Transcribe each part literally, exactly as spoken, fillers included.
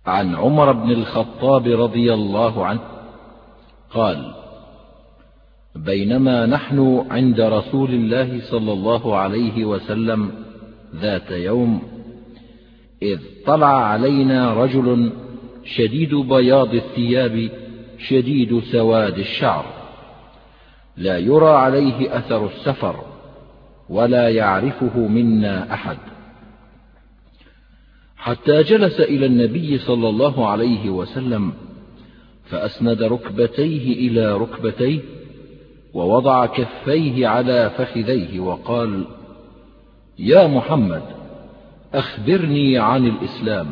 عن عمر بن الخطاب رضي الله عنه قال: بينما نحن عند رسول الله صلى الله عليه وسلم ذات يوم، إذ طلع علينا رجل شديد بياض الثياب شديد سواد الشعر، لا يرى عليه أثر السفر، ولا يعرفه منا أحد، حتى جلس إلى النبي صلى الله عليه وسلم، فأسند ركبتيه إلى ركبتيه، ووضع كفيه على فخذيه، وقال: يا محمد، أخبرني عن الإسلام.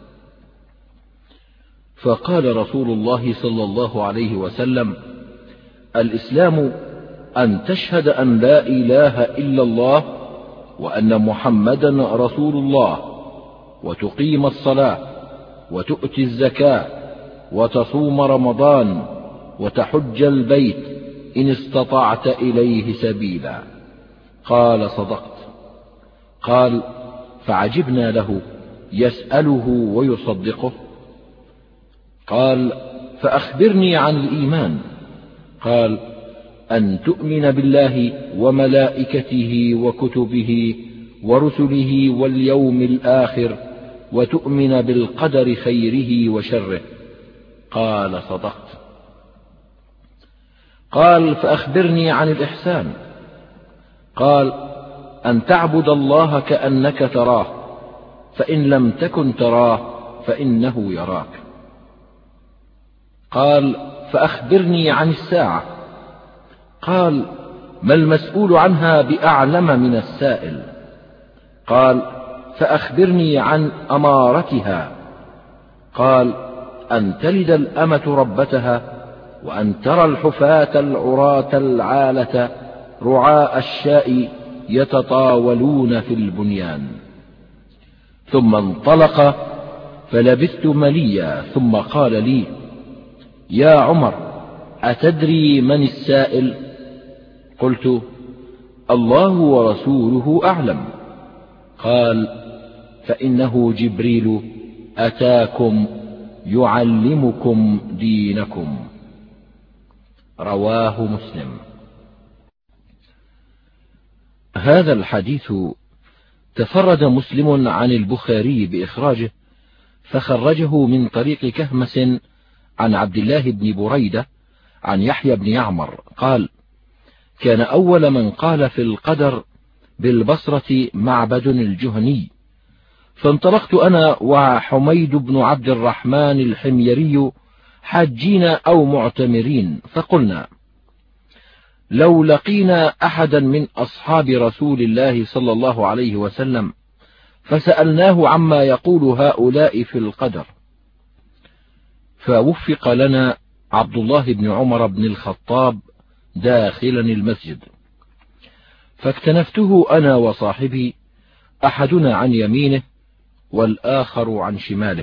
فقال رسول الله صلى الله عليه وسلم: الإسلام أن تشهد أن لا إله إلا الله وأن محمدا رسول الله، وتقيم الصلاة، وتؤتي الزكاة، وتصوم رمضان، وتحج البيت إن استطعت إليه سبيلا. قال: صدقت. قال: فعجبنا له، يسأله ويصدقه. قال: فأخبرني عن الإيمان. قال: أن تؤمن بالله وملائكته وكتبه ورسله واليوم الآخر، وتؤمن بالقدر خيره وشره. قال: صدقت. قال: فأخبرني عن الإحسان. قال: أن تعبد الله كأنك تراه، فإن لم تكن تراه فإنه يراك. قال: فأخبرني عن الساعة. قال: ما المسؤول عنها بأعلم من السائل. قال: فأخبرني عن أمارتها. قال: أن تلد الأمة ربتها، وأن ترى الحفاة العراة العالة رعاء الشاء يتطاولون في البنيان. ثم انطلق، فلبثت مليا، ثم قال لي: يا عمر، أتدري من السائل؟ قلت: الله ورسوله أعلم. قال: فإنه جبريل أتاكم يعلمكم دينكم. رواه مسلم. هذا الحديث تفرد مسلم عن البخاري بإخراجه، فخرجه من طريق كهمس عن عبد الله بن بريدة عن يحيى بن يعمر قال: كان أول من قال في القدر بالبصرة معبد الجهني، فانطلقت أنا وحميد بن عبد الرحمن الحميري حاجين أو معتمرين، فقلنا: لو لقينا أحدا من أصحاب رسول الله صلى الله عليه وسلم فسألناه عما يقول هؤلاء في القدر، فوفق لنا عبد الله بن عمر بن الخطاب داخلا المسجد، فاكتنفته أنا وصاحبي، أحدنا عن يمينه والآخر عن شماله،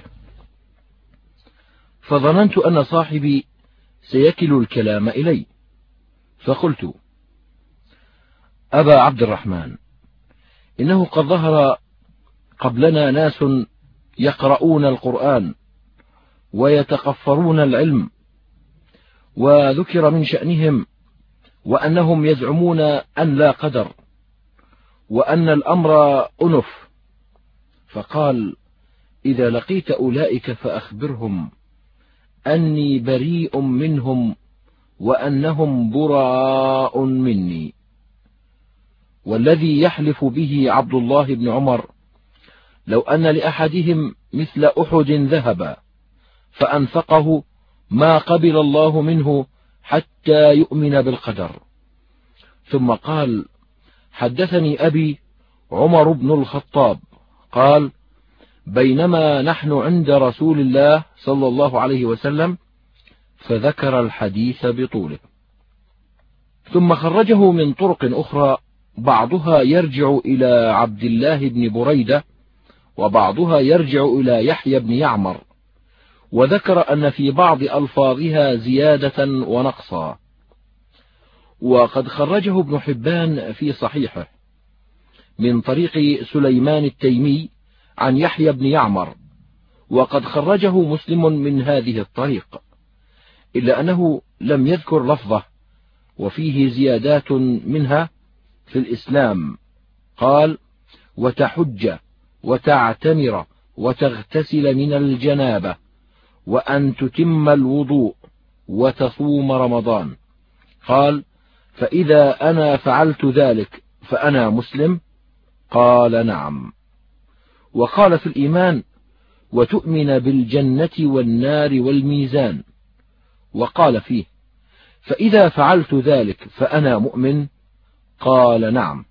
فظننت أن صاحبي سيكل الكلام إلي، فقلت: أبا عبد الرحمن، إنه قد ظهر قبلنا ناس يقرؤون القرآن ويتقفرون العلم، وذكر من شأنهم وأنهم يزعمون أن لا قدر، وأن الأمر أنف. فقال: إذا لقيت أولئك فأخبرهم أني بريء منهم وأنهم براء مني. والذي يحلف به عبد الله بن عمر لو أن لأحدهم مثل أحد ذهبا فأنفقه ما قبل الله منه حتى يؤمن بالقدر. ثم قال: حدثني أبي عمر بن الخطاب قال: بينما نحن عند رسول الله صلى الله عليه وسلم، فذكر الحديث بطوله، ثم خرجه من طرق أخرى، بعضها يرجع إلى عبد الله بن بريدة، وبعضها يرجع إلى يحيى بن يعمر، وذكر أن في بعض ألفاظها زيادة ونقصا. وقد خرجه ابن حبان في صحيحه من طريق سليمان التيمي عن يحيى بن يعمر، وقد خرجه مسلم من هذه الطريق، إلا أنه لم يذكر لفظه، وفيه زيادات منها في الإسلام. قال: وتحج وتعتمر وتغتسل من الجنابة وأن تتم الوضوء وتصوم رمضان. قال: فإذا أنا فعلت ذلك فأنا مسلم؟ قال: نعم. وقال في الإيمان: وتؤمن بالجنة والنار والميزان. وقال فيه: فإذا فعلت ذلك فأنا مؤمن؟ قال: نعم.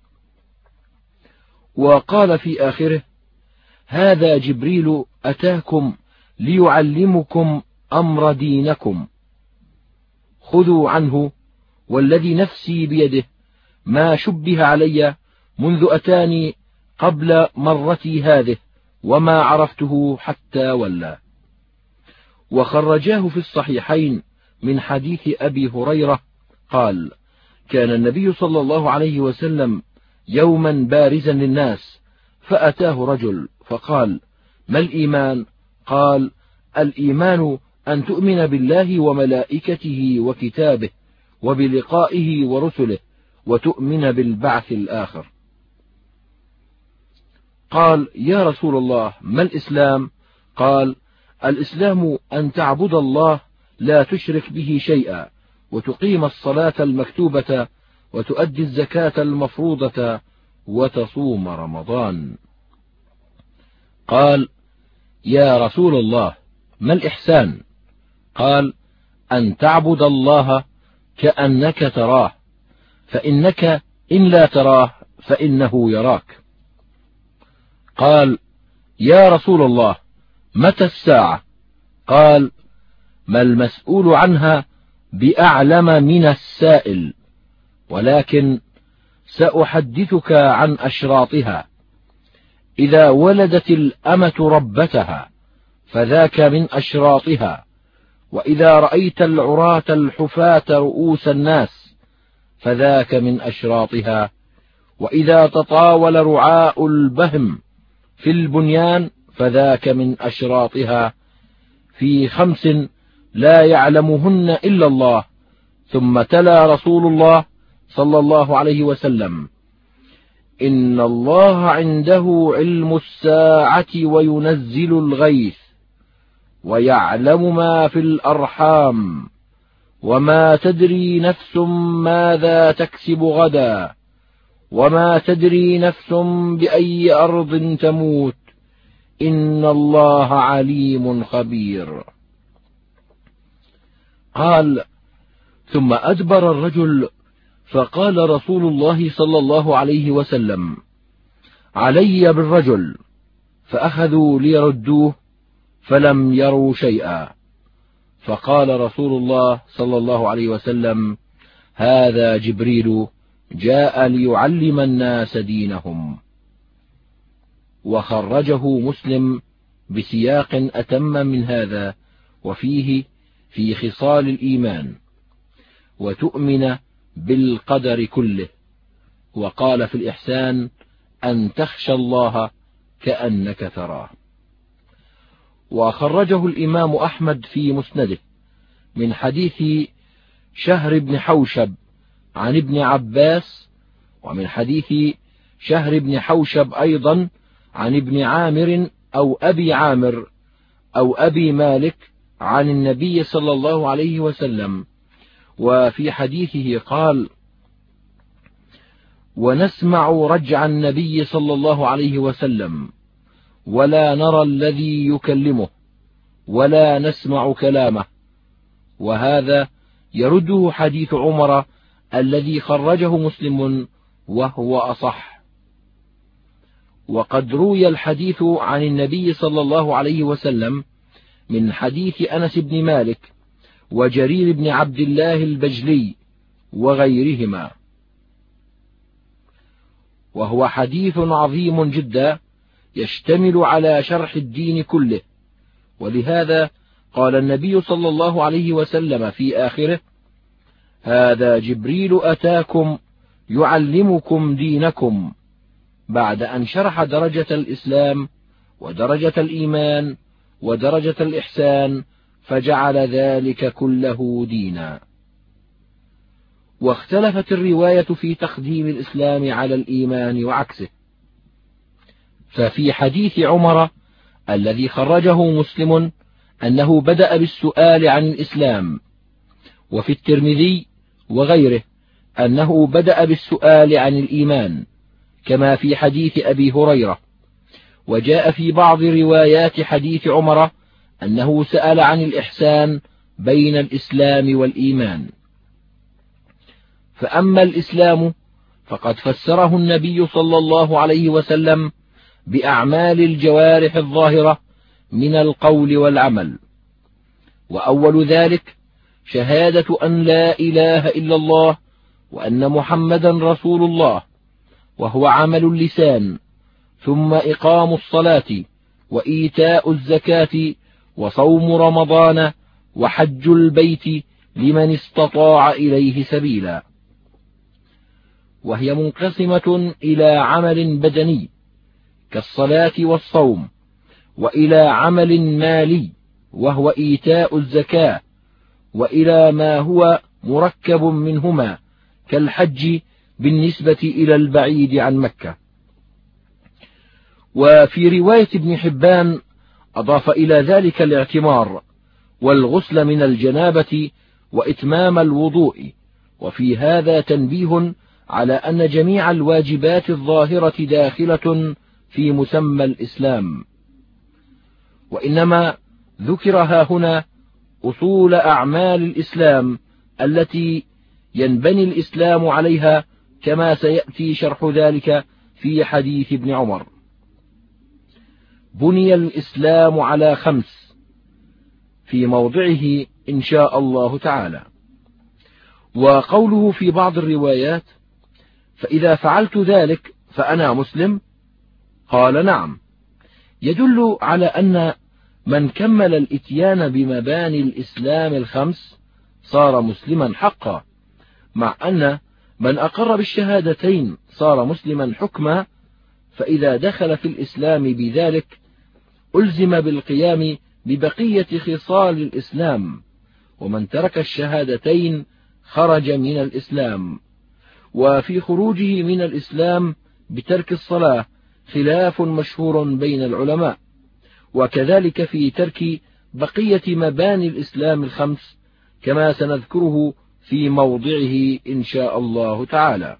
وقال في آخره: هذا جبريل أتاكم ليعلمكم أمر دينكم، خذوا عنه، والذي نفسي بيده ما شبه علي منذ أتاني قبل مرتي هذه وما عرفته حتى ولى. وخرجاه في الصحيحين من حديث أبي هريرة قال: كان النبي صلى الله عليه وسلم يوما بارزا للناس، فأتاه رجل فقال: ما الإيمان؟ قال: الإيمان أن تؤمن بالله وملائكته وكتابه وبلقائه ورسله وتؤمن بالبعث الآخر. قال: يا رسول الله، ما الإسلام؟ قال: الإسلام أن تعبد الله لا تشرك به شيئا، وتقيم الصلاة المكتوبة، وتؤدي الزكاة المفروضة، وتصوم رمضان. قال: يا رسول الله، ما الإحسان؟ قال: أن تعبد الله كأنك تراه، فإنك إن لا تراه فإنه يراك. قال: يا رسول الله، متى الساعة؟ قال: ما المسؤول عنها بأعلم من السائل، ولكن سأحدثك عن أشراطها. إذا ولدت الأمة ربتها فذاك من أشراطها، وإذا رأيت العراة الحفاة رؤوس الناس فذاك من أشراطها، وإذا تطاول رعاء البهم في البنيان فذاك من أشراطها، في خمس لا يعلمهن إلا الله. ثم تلا رسول الله صلى الله عليه وسلم: إن الله عنده علم الساعة وينزل الغيث ويعلم ما في الأرحام وما تدري نفس ماذا تكسب غدا وما تدري نفس بأي أرض تموت إن الله عليم خبير. قال: ثم أدبر الرجل، فقال رسول الله صلى الله عليه وسلم: علي بالرجل. فأخذوا ليردوه فلم يروا شيئا، فقال رسول الله صلى الله عليه وسلم: هذا جبريل جاء ليعلم الناس دينهم. وخرجه مسلم بسياق أتم من هذا، وفيه: في خصال الإيمان، وتؤمن بالقدر كله. وقال في الإحسان: أن تخشى الله كأنك تراه. وخرجه الإمام أحمد في مسنده من حديث شهر بن حوشب عن ابن عباس، ومن حديث شهر بن حوشب أيضا عن ابن عامر أو أبي عامر أو أبي مالك عن النبي صلى الله عليه وسلم. وفي حديثه قال: ونسمع رجع النبي صلى الله عليه وسلم ولا نرى الذي يكلمه ولا نسمع كلامه. وهذا يرده حديث عمر الذي خرجه مسلم وهو أصح. وقد روي الحديث عن النبي صلى الله عليه وسلم من حديث أنس بن مالك وجرير بن عبد الله البجلي وغيرهما، وهو حديث عظيم جدا يشتمل على شرح الدين كله. ولهذا قال النبي صلى الله عليه وسلم في آخره: هذا جبريل أتاكم يعلمكم دينكم، بعد أن شرح درجة الإسلام ودرجة الإيمان ودرجة الإحسان، فجعل ذلك كله دينا. واختلفت الرواية في تقديم الإسلام على الإيمان وعكسه، ففي حديث عمر الذي خرجه مسلم أنه بدأ بالسؤال عن الإسلام، وفي الترمذي وغيره أنه بدأ بالسؤال عن الإيمان، كما في حديث أبي هريرة. وجاء في بعض روايات حديث عمر أنه سأل عن الإحسان بين الإسلام والإيمان. فأما الإسلام فقد فسره النبي صلى الله عليه وسلم بأعمال الجوارح الظاهرة من القول والعمل، وأول ذلك شهادة أن لا إله إلا الله وأن محمدا رسول الله، وهو عمل اللسان، ثم إقام الصلاة وإيتاء الزكاة وصوم رمضان وحج البيت لمن استطاع إليه سبيلا. وهي منقسمة إلى عمل بدني كالصلاة والصوم، وإلى عمل مالي وهو إيتاء الزكاة، وإلى ما هو مركب منهما كالحج بالنسبة إلى البعيد عن مكة. وفي رواية ابن حبان أضاف إلى ذلك الاعتمار والغسل من الجنابة وإتمام الوضوء. وفي هذا تنبيه على أن جميع الواجبات الظاهرة داخلة في مسمى الإسلام، وإنما ذكرها هنا أصول أعمال الإسلام التي ينبني الإسلام عليها، كما سيأتي شرح ذلك في حديث ابن عمر. بني الإسلام على خمس في موضعه إن شاء الله تعالى. وقوله في بعض الروايات فإذا فعلت ذلك فأنا مسلم، قال نعم، يدل على أن من كمل الإتيان بمباني الإسلام الخمس صار مسلما حقا، مع أن من أقر بالشهادتين صار مسلما حكما، فإذا دخل في الإسلام بذلك ألزم بالقيام ببقية خصال الإسلام، ومن ترك الشهادتين خرج من الإسلام. وفي خروجه من الإسلام بترك الصلاة خلاف مشهور بين العلماء، وكذلك في ترك بقية مباني الإسلام الخمس، كما سنذكره في موضعه إن شاء الله تعالى.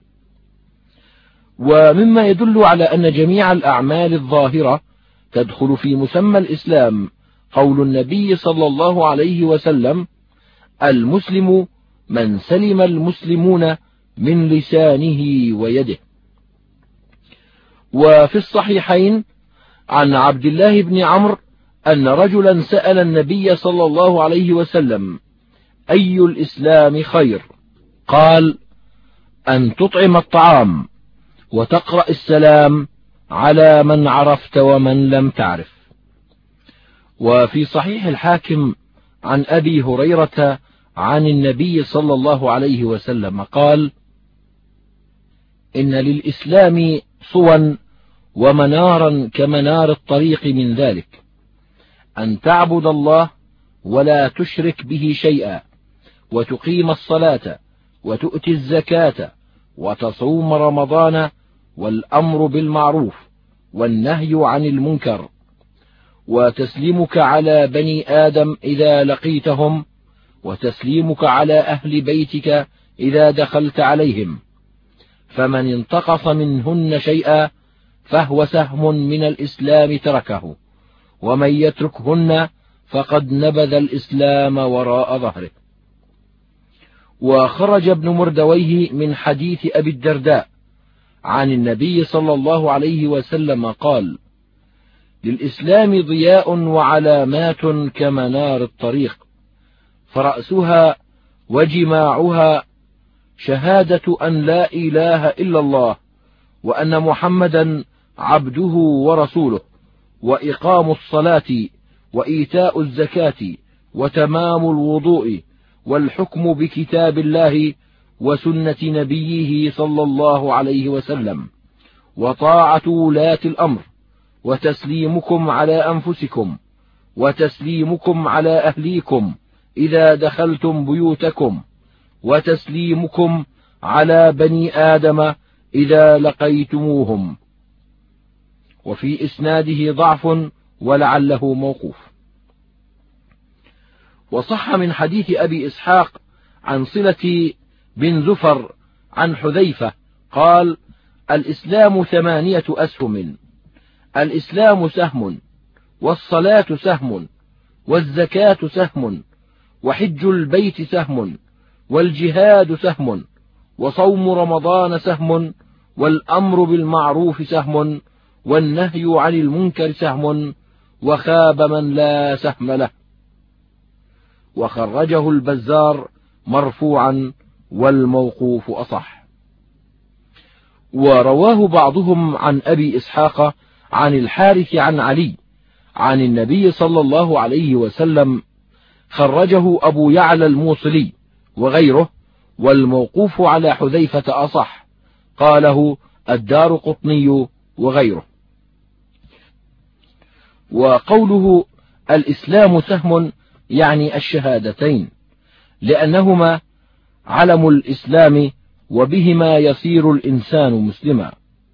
ومما يدل على أن جميع الأعمال الظاهرة تدخل في مسمى الإسلام قول النبي صلى الله عليه وسلم: المسلم من سلم المسلمون من لسانه ويده. وفي الصحيحين عن عبد الله بن عمرو أن رجلا سأل النبي صلى الله عليه وسلم: أي الإسلام خير؟ قال: أن تطعم الطعام وتقرأ السلام على من عرفت ومن لم تعرف. وفي صحيح الحاكم عن أبي هريرة عن النبي صلى الله عليه وسلم قال: إن للإسلام صوا ومنارا كمنار الطريق، من ذلك أن تعبد الله ولا تشرك به شيئا، وتقيم الصلاة وتؤتي الزكاة وتصوم رمضان، والأمر بالمعروف والنهي عن المنكر، وتسليمك على بني آدم إذا لقيتهم، وتسليمك على أهل بيتك إذا دخلت عليهم، فمن انتقص منهن شيئا فهو سهم من الإسلام تركه، ومن يتركهن فقد نبذ الإسلام وراء ظهره. وخرج ابن مردويه من حديث أبي الدرداء عن النبي صلى الله عليه وسلم قال: للإسلام ضياء وعلامات كمنار الطريق، فرأسها وجماعها شهادة أن لا إله إلا الله وأن محمدا عبده ورسوله، وإقام الصلاة وإيتاء الزكاة وتمام الوضوء، والحكم بكتاب الله وسنة نبيه صلى الله عليه وسلم، وطاعة ولاة الأمر، وتسليمكم على أنفسكم، وتسليمكم على أهليكم إذا دخلتم بيوتكم، وتسليمكم على بني آدم إذا لقيتموهم. وفي إسناده ضعف ولعله موقوف. وصح من حديث أبي إسحاق عن صلة بن زفر عن حذيفة قال: الإسلام ثمانية أسهم: الإسلام سهم، والصلاة سهم، والزكاة سهم، وحج البيت سهم، والجهاد سهم، وصوم رمضان سهم، والأمر بالمعروف سهم، والنهي عن المنكر سهم، وخاب من لا سهم له. وخرجه البزار مرفوعا، والموقوف أصح. ورواه بعضهم عن أبي إسحاق عن الحارث عن علي عن النبي صلى الله عليه وسلم، خرجه أبو يعلى الموصلي وغيره، والموقوف على حذيفة أصح، قاله الدارقطني وغيره. وقوله الإسلام سهم يعني الشهادتين، لأنهما علم الإسلام، وبهما يصير الإنسان مسلما.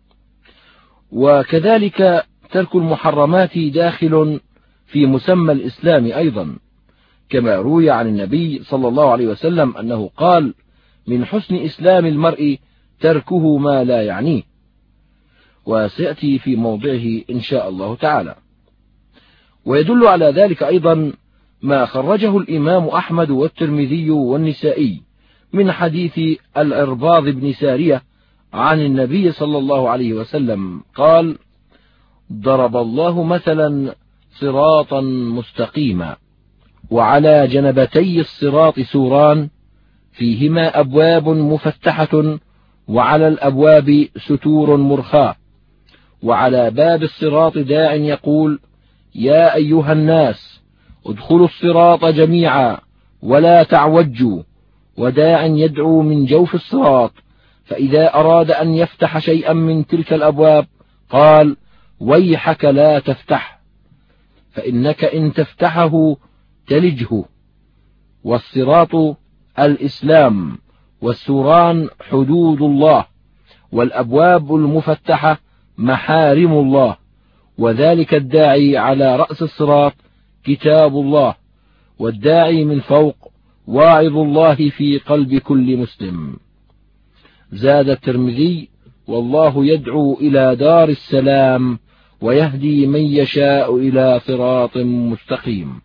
وكذلك ترك المحرمات داخل في مسمى الإسلام أيضا، كما روي عن النبي صلى الله عليه وسلم أنه قال: من حسن إسلام المرء تركه ما لا يعنيه. وسيأتي في موضعه إن شاء الله تعالى. ويدل على ذلك أيضا ما خرجه الإمام أحمد والترمذي والنسائي من حديث العرباض بن سارية عن النبي صلى الله عليه وسلم قال: ضرب الله مثلا صراطا مستقيما، وعلى جنبتي الصراط سوران فيهما أبواب مفتحة، وعلى الأبواب ستور مرخاة، وعلى باب الصراط داع يقول: يا أيها الناس ادخلوا الصراط جميعا ولا تعوجوا، وداع يدعو من جوف الصراط، فإذا أراد أن يفتح شيئا من تلك الأبواب قال: ويحك لا تفتح، فإنك إن تفتحه تلجه. والصراط الإسلام، والسوران حدود الله، والأبواب المفتحة محارم الله، وذلك الداعي على رأس الصراط كتاب الله، والداعي من فوق واعظ الله في قلب كل مسلم. زاد الترمذي: والله يدعو إلى دار السلام، ويهدي من يشاء إلى صراط مستقيم.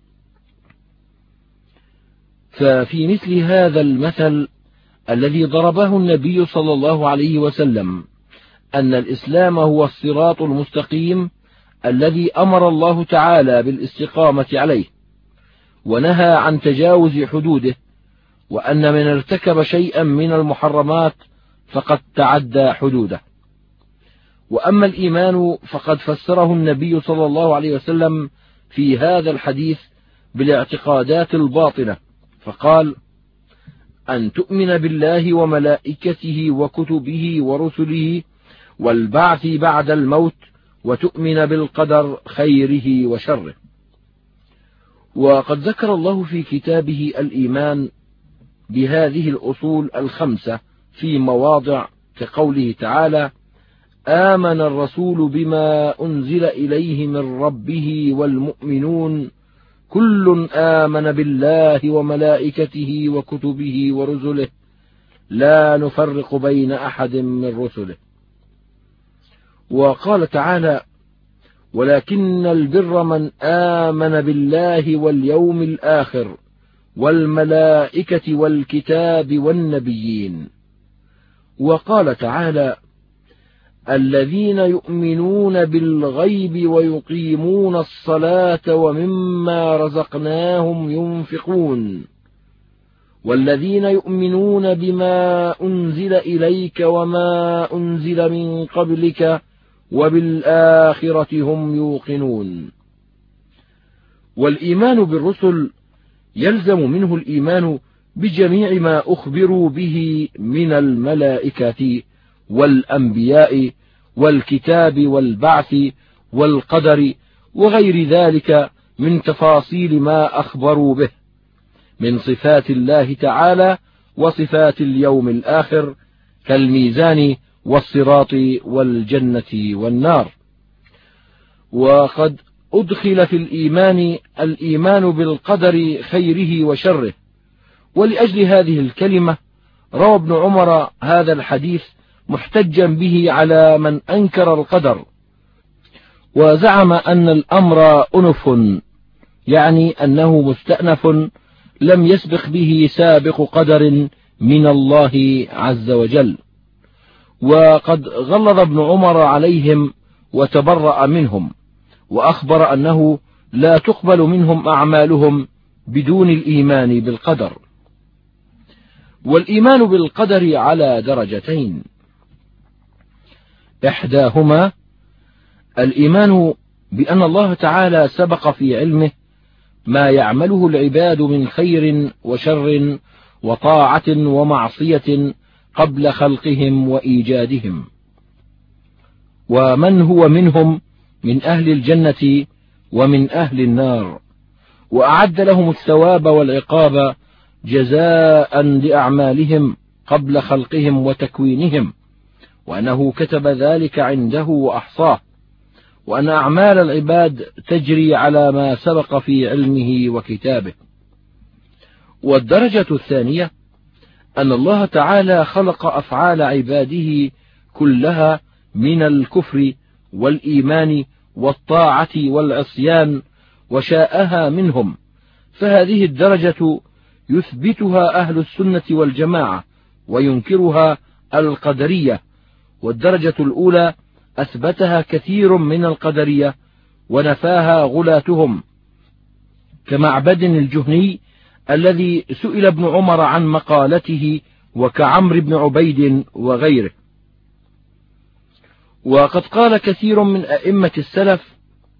ففي مثل هذا المثل الذي ضربه النبي صلى الله عليه وسلم أن الإسلام هو الصراط المستقيم الذي أمر الله تعالى بالاستقامة عليه، ونهى عن تجاوز حدوده، وأن من ارتكب شيئا من المحرمات فقد تعدى حدوده. وأما الإيمان فقد فسره النبي صلى الله عليه وسلم في هذا الحديث بالاعتقادات الباطنة، فقال: أن تؤمن بالله وملائكته وكتبه ورسله والبعث بعد الموت، وتؤمن بالقدر خيره وشره. وقد ذكر الله في كتابه الإيمان بهذه الأصول الخمسة في مواضع، كقوله تعالى: آمن الرسول بما أنزل إليه من ربه والمؤمنون كل آمن بالله وملائكته وكتبه ورسله لا نفرق بين أحد من رسله. وقال تعالى: ولكن البر من آمن بالله واليوم الآخر والملائكة والكتاب والنبيين. وقال تعالى: الذين يؤمنون بالغيب ويقيمون الصلاة ومما رزقناهم ينفقون، والذين يؤمنون بما أنزل إليك وما أنزل من قبلك وبالآخرة هم يوقنون. والإيمان بالرسل يلزم منه الإيمان بجميع ما أخبروا به من الملائكة والأنبياء والكتاب والبعث والقدر وغير ذلك من تفاصيل ما أخبروا به من صفات الله تعالى وصفات اليوم الآخر كالميزان والصراط والجنة والنار. وقد أدخل في الإيمان الإيمان بالقدر خيره وشره، ولأجل هذه الكلمة روى ابن عمر هذا الحديث محتجا به على من أنكر القدر وزعم أن الأمر أنف، يعني أنه مستأنف لم يسبق به سابق قدر من الله عز وجل. وقد غلظ ابن عمر عليهم وتبرأ منهم، وأخبر أنه لا تقبل منهم أعمالهم بدون الإيمان بالقدر. والإيمان بالقدر على درجتين: إحداهما الإيمان بأن الله تعالى سبق في علمه ما يعمله العباد من خير وشر وطاعة ومعصية قبل خلقهم وإيجادهم، ومن هو منهم من أهل الجنة ومن أهل النار، وأعد لهم الثواب والعقاب جزاء لأعمالهم قبل خلقهم وتكوينهم، وأنه كتب ذلك عنده وأحصاه، وأن أعمال العباد تجري على ما سبق في علمه وكتابه. والدرجة الثانية أن الله تعالى خلق أفعال عباده كلها من الكفر والإيمان والطاعة والعصيان وشاءها منهم، فهذه الدرجة يثبتها أهل السنة والجماعة وينكرها القدرية، والدرجة الأولى أثبتها كثير من القدرية ونفاها غلاتهم كمعبد الجهني الذي سئل ابن عمر عن مقالته، وكعمر بن عبيد وغيره. وقد قال كثير من أئمة السلف: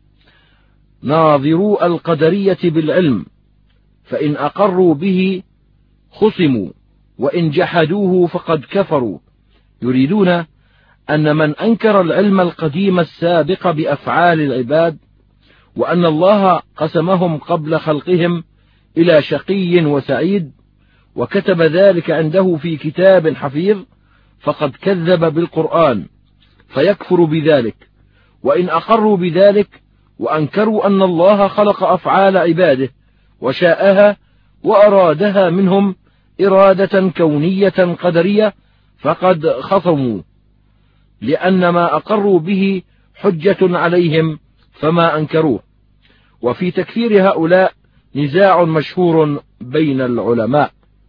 ناظروا القدرية بالعلم، فإن أقروا به خصموا، وإن جحدوه فقد كفروا، يريدون أن من أنكر العلم القديم السابق بأفعال العباد وأن الله قسمهم قبل خلقهم إلى شقي وسعيد وكتب ذلك عنده في كتاب حفيظ فقد كذب بالقرآن فيكفر بذلك. وإن أقروا بذلك وأنكروا أن الله خلق أفعال عباده وشاءها وأرادها منهم إرادة كونية قدرية فقد خصموا، لأن ما أقروا به حجة عليهم فما أنكروه. وفي تكفير هؤلاء نزاع مشهور بين العلماء.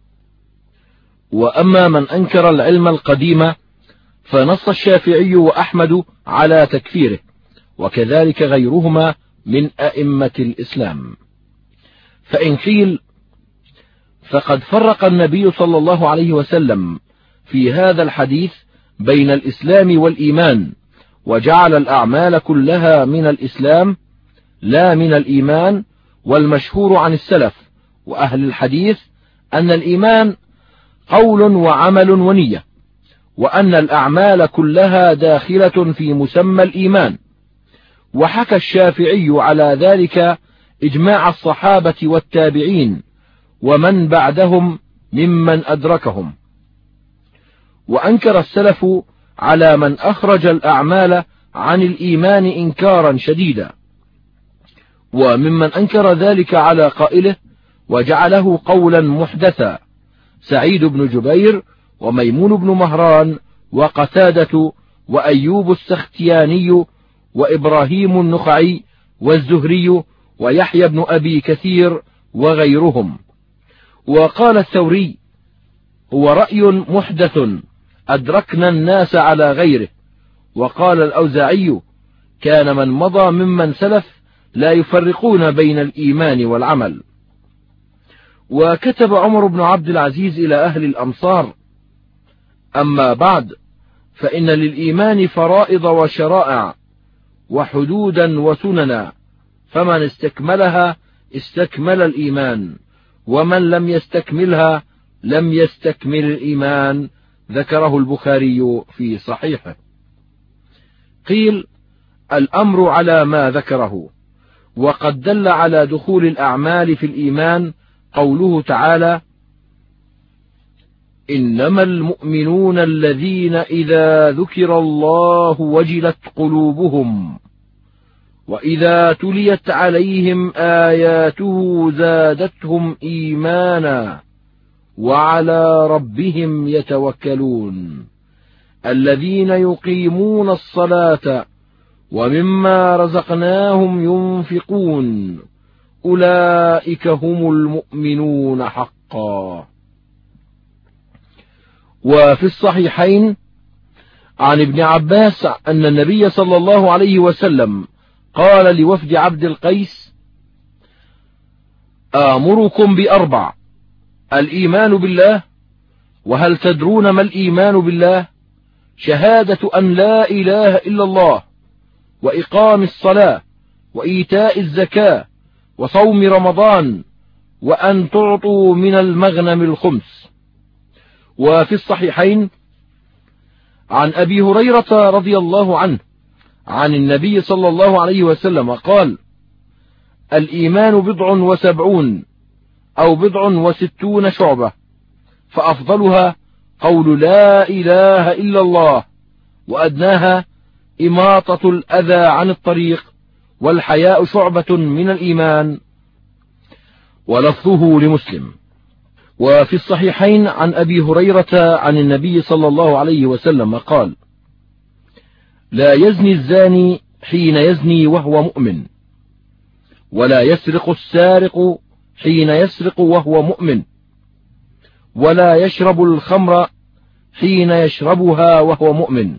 وأما من أنكر العلم القديم فنص الشافعي وأحمد على تكفيره، وكذلك غيرهما من أئمة الإسلام. فإن قيل فقد فرق النبي صلى الله عليه وسلم في هذا الحديث بين الإسلام والإيمان، وجعل الأعمال كلها من الإسلام لا من الإيمان، والمشهور عن السلف وأهل الحديث أن الإيمان قول وعمل ونية، وأن الأعمال كلها داخلة في مسمى الإيمان. وحكى الشافعي على ذلك إجماع الصحابة والتابعين ومن بعدهم ممن أدركهم. وأنكر السلف على من أخرج الأعمال عن الإيمان إنكارا شديدا، وممن أنكر ذلك على قائله وجعله قولا محدثا سعيد بن جبير وميمون بن مهران وقتادة وأيوب السختياني وإبراهيم النخعي والزهري ويحيى بن أبي كثير وغيرهم. وقال الثوري: هو رأي محدث أدركنا الناس على غيره. وقال الأوزاعي: كان من مضى ممن سلف لا يفرقون بين الإيمان والعمل. وكتب عمر بن عبد العزيز إلى أهل الأمصار: أما بعد، فإن للإيمان فرائض وشرائع وحدودا وسننا، فمن استكملها استكمل الإيمان، ومن لم يستكملها لم يستكمل الإيمان. ذكره البخاري في صحيحه. قيل: الأمر على ما ذكره، وقد دل على دخول الأعمال في الإيمان قوله تعالى: إنما المؤمنون الذين إذا ذكر الله وجلت قلوبهم وإذا تليت عليهم آياته زادتهم إيمانا وعلى ربهم يتوكلون الذين يقيمون الصلاة ومما رزقناهم ينفقون أولئك هم المؤمنون حقا. وفي الصحيحين عن ابن عباس أن النبي صلى الله عليه وسلم قال لوفد عبد القيس: آمركم بأربع: الإيمان بالله، وهل تدرون ما الإيمان بالله؟ شهادة أن لا إله إلا الله، وإقام الصلاة، وإيتاء الزكاة، وصوم رمضان، وأن تعطوا من المغنم الخمس. وفي الصحيحين عن أبي هريرة رضي الله عنه عن النبي صلى الله عليه وسلم قال: الإيمان بضع وسبعون أو بضع وستون شعبة، فأفضلها قول لا إله إلا الله، وأدناها إماطة الأذى عن الطريق، والحياء شعبة من الإيمان. ولفظه لمسلم. وفي الصحيحين عن أبي هريرة عن النبي صلى الله عليه وسلم قال: لا يزني الزاني حين يزني وهو مؤمن، ولا يسرق السارق حين يسرق وهو مؤمن، ولا يشرب الخمر حين يشربها وهو مؤمن.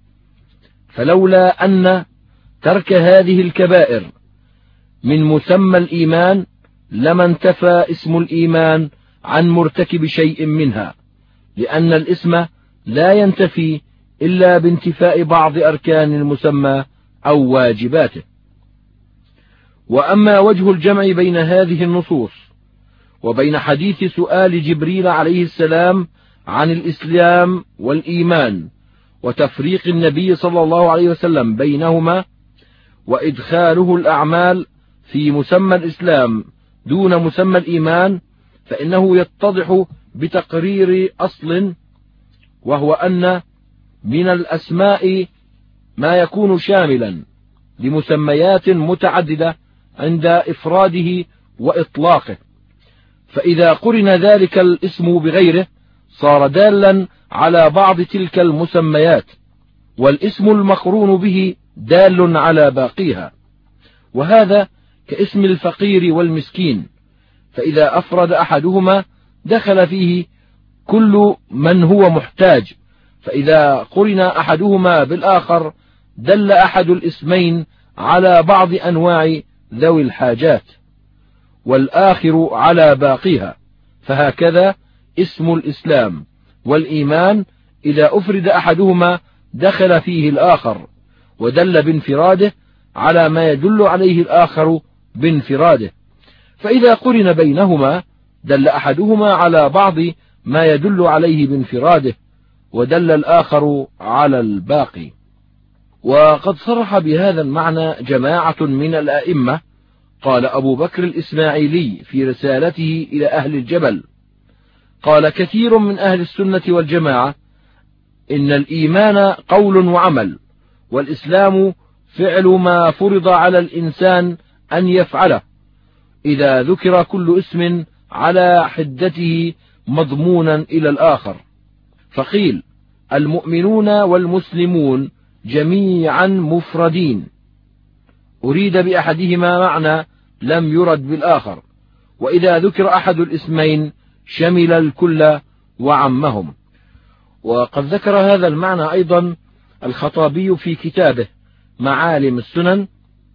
فلولا أن ترك هذه الكبائر من مسمى الإيمان لما انتفى اسم الإيمان عن مرتكب شيء منها، لأن الاسم لا ينتفي إلا بانتفاء بعض أركان المسمى أو واجباته. وأما وجه الجمع بين هذه النصوص وبين حديث سؤال جبريل عليه السلام عن الإسلام والإيمان وتفريق النبي صلى الله عليه وسلم بينهما وإدخاله الأعمال في مسمى الإسلام دون مسمى الإيمان، فإنه يتضح بتقرير أصل، وهو أن من الأسماء ما يكون شاملا لمسميات متعددة عند إفراده وإطلاقه، فإذا قرن ذلك الاسم بغيره صار دالا على بعض تلك المسميات، والاسم المقرون به دال على باقيها. وهذا كاسم الفقير والمسكين، فإذا أفرد أحدهما دخل فيه كل من هو محتاج، فإذا قرن أحدهما بالآخر دل أحد الاسمين على بعض أنواع ذوي الحاجات والآخر على باقيها. فهكذا اسم الإسلام والإيمان إذا أفرد أحدهما دخل فيه الآخر، ودل بانفراده على ما يدل عليه الآخر بانفراده، فإذا قرن بينهما دل أحدهما على بعض ما يدل عليه بانفراده، ودل الآخر على الباقي. وقد صرح بهذا المعنى جماعة من الأئمة. قال أبو بكر الإسماعيلي في رسالته إلى أهل الجبل: قال كثير من أهل السنة والجماعة إن الإيمان قول وعمل، والإسلام فعل ما فرض على الإنسان أن يفعله إذا ذكر كل اسم على حدته مضمونا إلى الآخر. فقيل المؤمنون والمسلمون جميعا مفردين، أريد بأحدهما معنى لم يرد بالآخر، وإذا ذكر أحد الاسمين شمل الكل وعمهم. وقد ذكر هذا المعنى أيضا الخطابي في كتابه معالم السنن،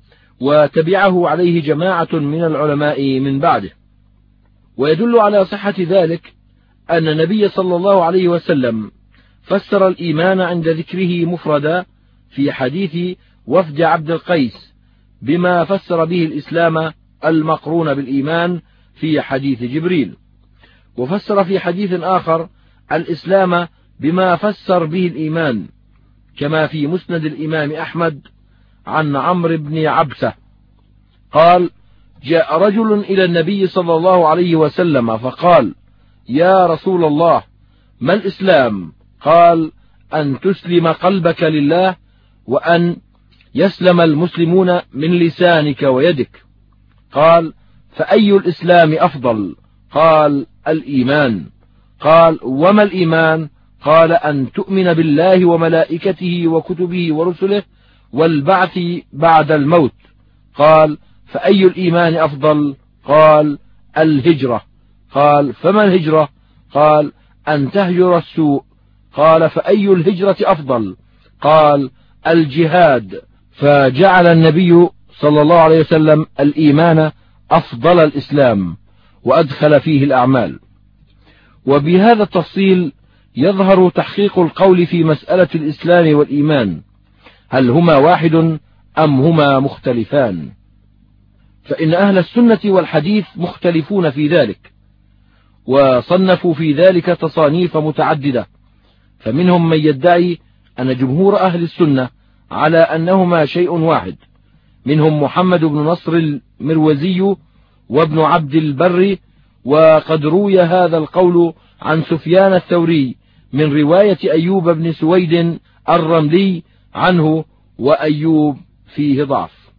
وتبعه عليه جماعة من العلماء من بعده. ويدل على صحة ذلك أن النبي صلى الله عليه وسلم فسر الإيمان عند ذكره مفردا في حديث وفد عبد القيس بما فسر به الإسلام المقرون بالإيمان في حديث جبريل، وفسر في حديث آخر الإسلام بما فسر به الإيمان، كما في مسند الإمام أحمد عن عمرو بن عبسة قال: جاء رجل إلى النبي صلى الله عليه وسلم فقال: يا رسول الله، ما الإسلام؟ قال: أن تسلم قلبك لله، وأن يسلم المسلمون من لسانك ويدك. قال: فأي الإسلام أفضل؟ قال: الإيمان. قال: وما الإيمان؟ قال: أن تؤمن بالله وملائكته وكتبه ورسله والبعث بعد الموت. قال: فأي الإيمان أفضل؟ قال: الهجرة. قال: فما الهجرة؟ قال: أن تهجر السوء. قال: فأي الهجرة أفضل؟ قال: الجهاد. فجعل النبي صلى الله عليه وسلم الإيمان أفضل الإسلام، وأدخل فيه الأعمال. وبهذا التفصيل يظهر تحقيق القول في مسألة الإسلام والإيمان، هل هما واحد أم هما مختلفان؟ فإن أهل السنة والحديث مختلفون في ذلك، وصنفوا في ذلك تصانيف متعددة، فمنهم من يدعي أن جمهور أهل السنة على أنهما شيء واحد، منهم محمد بن نصر المروزي وابن عبد البر، وقد روي هذا القول عن سفيان الثوري من رواية أيوب بن سويد الرملي عنه، وأيوب فيه ضعف.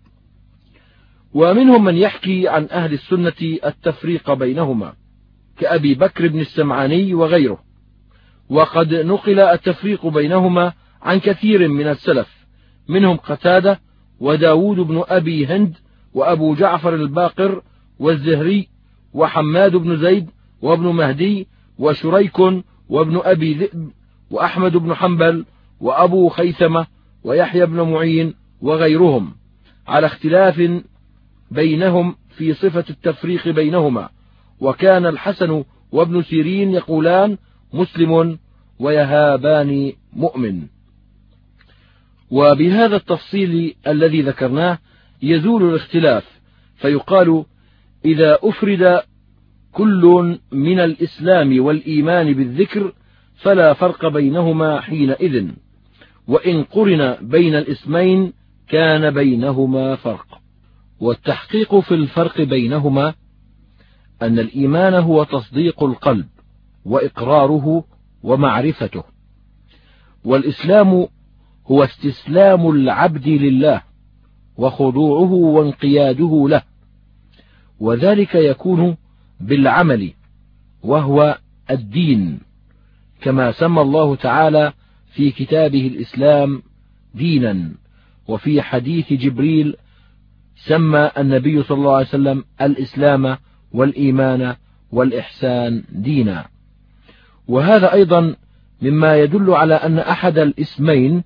ومنهم من يحكي عن أهل السنة التفريق بينهما كأبي بكر بن السمعاني وغيره، وقد نقل التفريق بينهما عن كثير من السلف، منهم قتادة وداود بن أبي هند وأبو جعفر الباقر والزهري وحماد بن زيد وابن مهدي وشريك وابن أبي ذئب وأحمد بن حنبل وأبو خيثمة ويحيى بن معين وغيرهم، على اختلاف بينهم في صفة التفريق بينهما. وكان الحسن وابن سيرين يقولان مسلم ويهابان مؤمن. وبهذا التفصيل الذي ذكرناه يزول الاختلاف، فيقال: إذا أفرد كل من الإسلام والإيمان بالذكر فلا فرق بينهما حينئذ، وإن قرن بين الاسمين كان بينهما فرق. والتحقيق في الفرق بينهما أن الإيمان هو تصديق القلب وإقراره ومعرفته، والإسلام هو استسلام العبد لله وخضوعه وانقياده له، وذلك يكون بالعمل وهو الدين، كما سمى الله تعالى في كتابه الإسلام دينا، وفي حديث جبريل سمى النبي صلى الله عليه وسلم الإسلام والإيمان والإحسان دينا. وهذا أيضا مما يدل على أن أحد الاسمين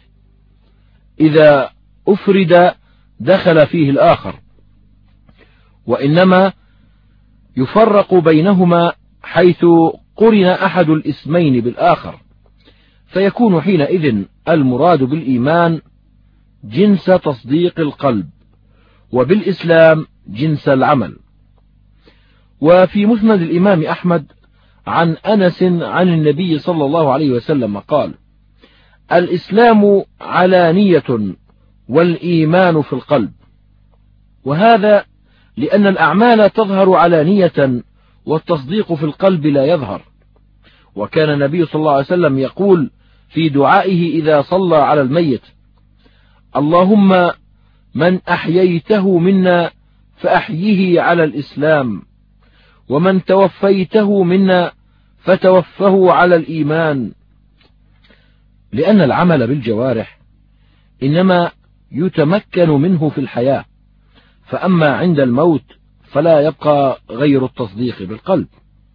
إذا أفرد دخل فيه الآخر، وإنما يفرق بينهما حيث قرن أحد الاسمين بالآخر، فيكون حينئذ المراد بالإيمان جنس تصديق القلب، وبالإسلام جنس العمل. وفي مسند الإمام أحمد عن أنس عن النبي صلى الله عليه وسلم قال: الإسلام علانية والإيمان في القلب. وهذا لأن الأعمال تظهر علانية والتصديق في القلب لا يظهر. وكان النبي صلى الله عليه وسلم يقول في دعائه إذا صلى على الميت: اللهم من أحييته منا فأحيه على الإسلام، ومن توفيته منا فتوفه على الإيمان. لأن العمل بالجوارح إنما يتمكن منه في الحياة، فأما عند الموت فلا يبقى غير التصديق بالقلب.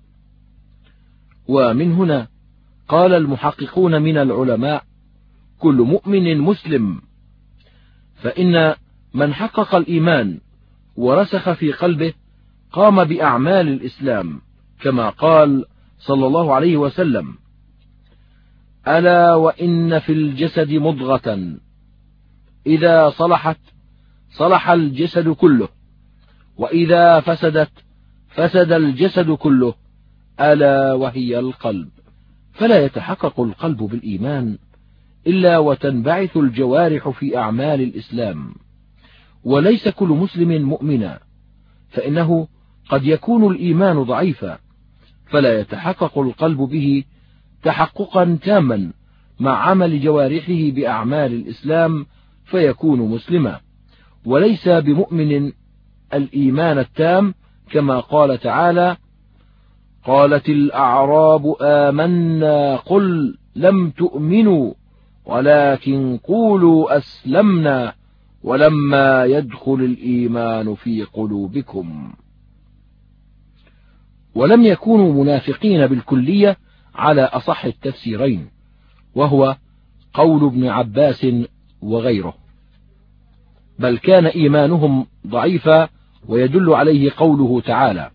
ومن هنا قال المحققون من العلماء: كل مؤمن مسلم، فإن من حقق الإيمان ورسخ في قلبه قام بأعمال الإسلام، كما قال صلى الله عليه وسلم: ألا وإن في الجسد مضغة إذا صلحت صلح الجسد كله، وإذا فسدت فسد الجسد كله، ألا وهي القلب. فلا يتحقق القلب بالإيمان إلا وتنبعث الجوارح في أعمال الإسلام، وليس كل مسلم مؤمنا، فإنه قد يكون الإيمان ضعيفا فلا يتحقق القلب به تحققا تاما مع عمل جوارحه بأعمال الإسلام فيكون مسلما، وليس بمؤمن الإيمان التام، كما قال تعالى: قالت الأعراب آمنا قل لم تؤمنوا ولكن قولوا أسلمنا ولما يدخل الإيمان في قلوبكم. ولم يكونوا منافقين بالكلية على أصح التفسيرين، وهو قول ابن عباس وغيره، بل كان إيمانهم ضعيفا، ويدل عليه قوله تعالى: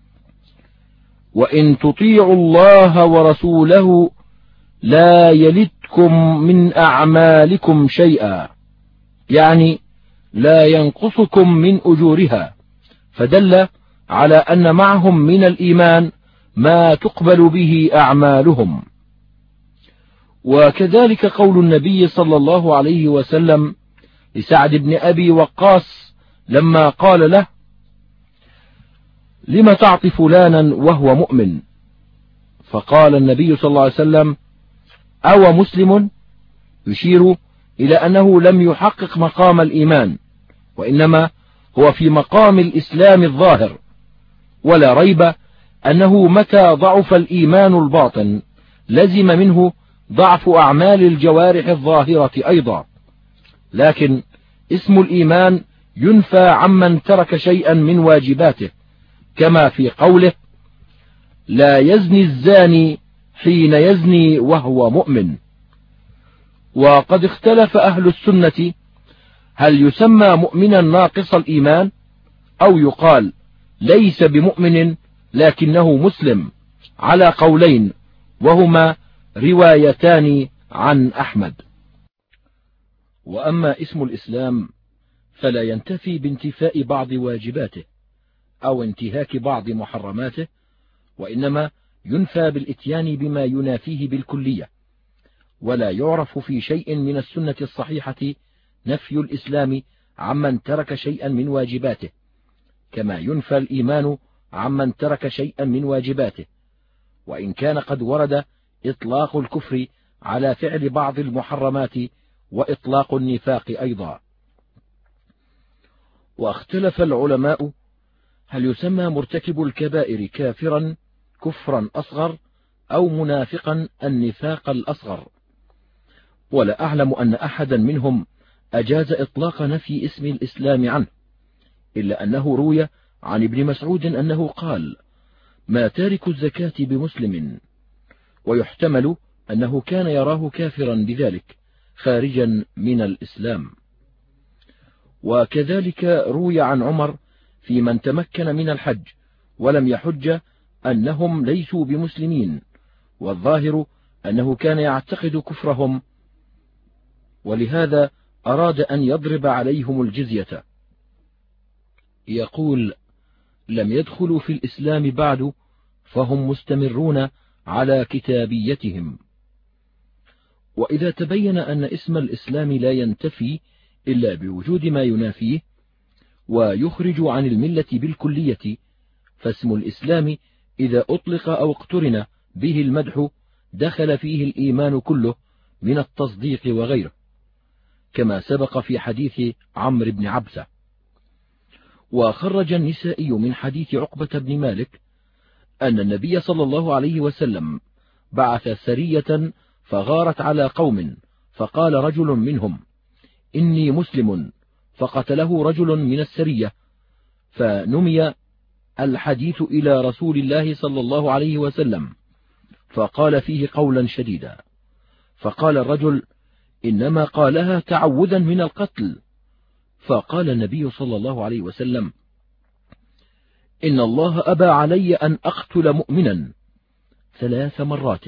وإن تطيعوا الله ورسوله لا يلتكم من أعمالكم شيئا، يعني لا ينقصكم من أجورها، فدل على أن معهم من الإيمان ما تقبل به أعمالهم. وكذلك قول النبي صلى الله عليه وسلم لسعد بن أبي وقاص لما قال له: لم تعطي فلانا وهو مؤمن؟ فقال النبي صلى الله عليه وسلم: أو مسلم؟ يشير إلى أنه لم يحقق مقام الإيمان، وإنما هو في مقام الإسلام الظاهر، ولا ريب أنه متى ضعف الإيمان الباطن لزم منه ضعف أعمال الجوارح الظاهرة أيضا، لكن اسم الإيمان ينفى عمن ترك شيئا من واجباته، كما في قوله: لا يزني الزاني حين يزني وهو مؤمن. وقد اختلف أهل السنة هل يسمى مؤمنا ناقص الإيمان، أو يقال ليس بمؤمن لكنه مسلم، على قولين، وهما روايتان عن أحمد. وأما اسم الإسلام فلا ينتفي بانتفاء بعض واجباته أو انتهاك بعض محرماته، وإنما ينفى بالإتيان بما ينافيه بالكلية، ولا يعرف في شيء من السنة الصحيحة نفي الإسلام عمن ترك شيئا من واجباته، كما ينفى الإيمان عمن ترك شيئا من واجباته، وإن كان قد ورد إطلاق الكفر على فعل بعض المحرمات وإطلاق النفاق أيضا. واختلف العلماء هل يسمى مرتكب الكبائر كافرا كفرا أصغر أو منافقا النفاق الأصغر، ولا أعلم أن أحدا منهم أجاز إطلاق نفي اسم الإسلام عنه، إلا أنه روي عن ابن مسعود أنه قال: ما تارك الزكاة بمسلم، ويحتمل أنه كان يراه كافرا بذلك خارجا من الإسلام. وكذلك روي عن عمر في من تمكن من الحج ولم يحج أنهم ليسوا بمسلمين، والظاهر أنه كان يعتقد كفرهم، ولهذا أراد أن يضرب عليهم الجزية. يقول: لم يدخلوا في الإسلام بعد فهم مستمرون على كتابيتهم. وإذا تبين أن اسم الإسلام لا ينتفي إلا بوجود ما ينافيه ويخرج عن الملة بالكلية، فاسم الإسلام إذا أطلق أو اقترن به المدح دخل فيه الإيمان كله من التصديق وغيره، كما سبق في حديث عمرو بن عبسة. وخرج النسائي من حديث عقبة بن مالك أن النبي صلى الله عليه وسلم بعث سرية فغارت على قوم، فقال رجل منهم: إني مسلم، فقتله رجل من السرية، فنمي الحديث إلى رسول الله صلى الله عليه وسلم، فقال فيه قولا شديدا، فقال الرجل: إنما قالها تعوذا من القتل. فقال النبي صلى الله عليه وسلم: إن الله أبى علي أن أقتل مؤمنا ثلاث مرات.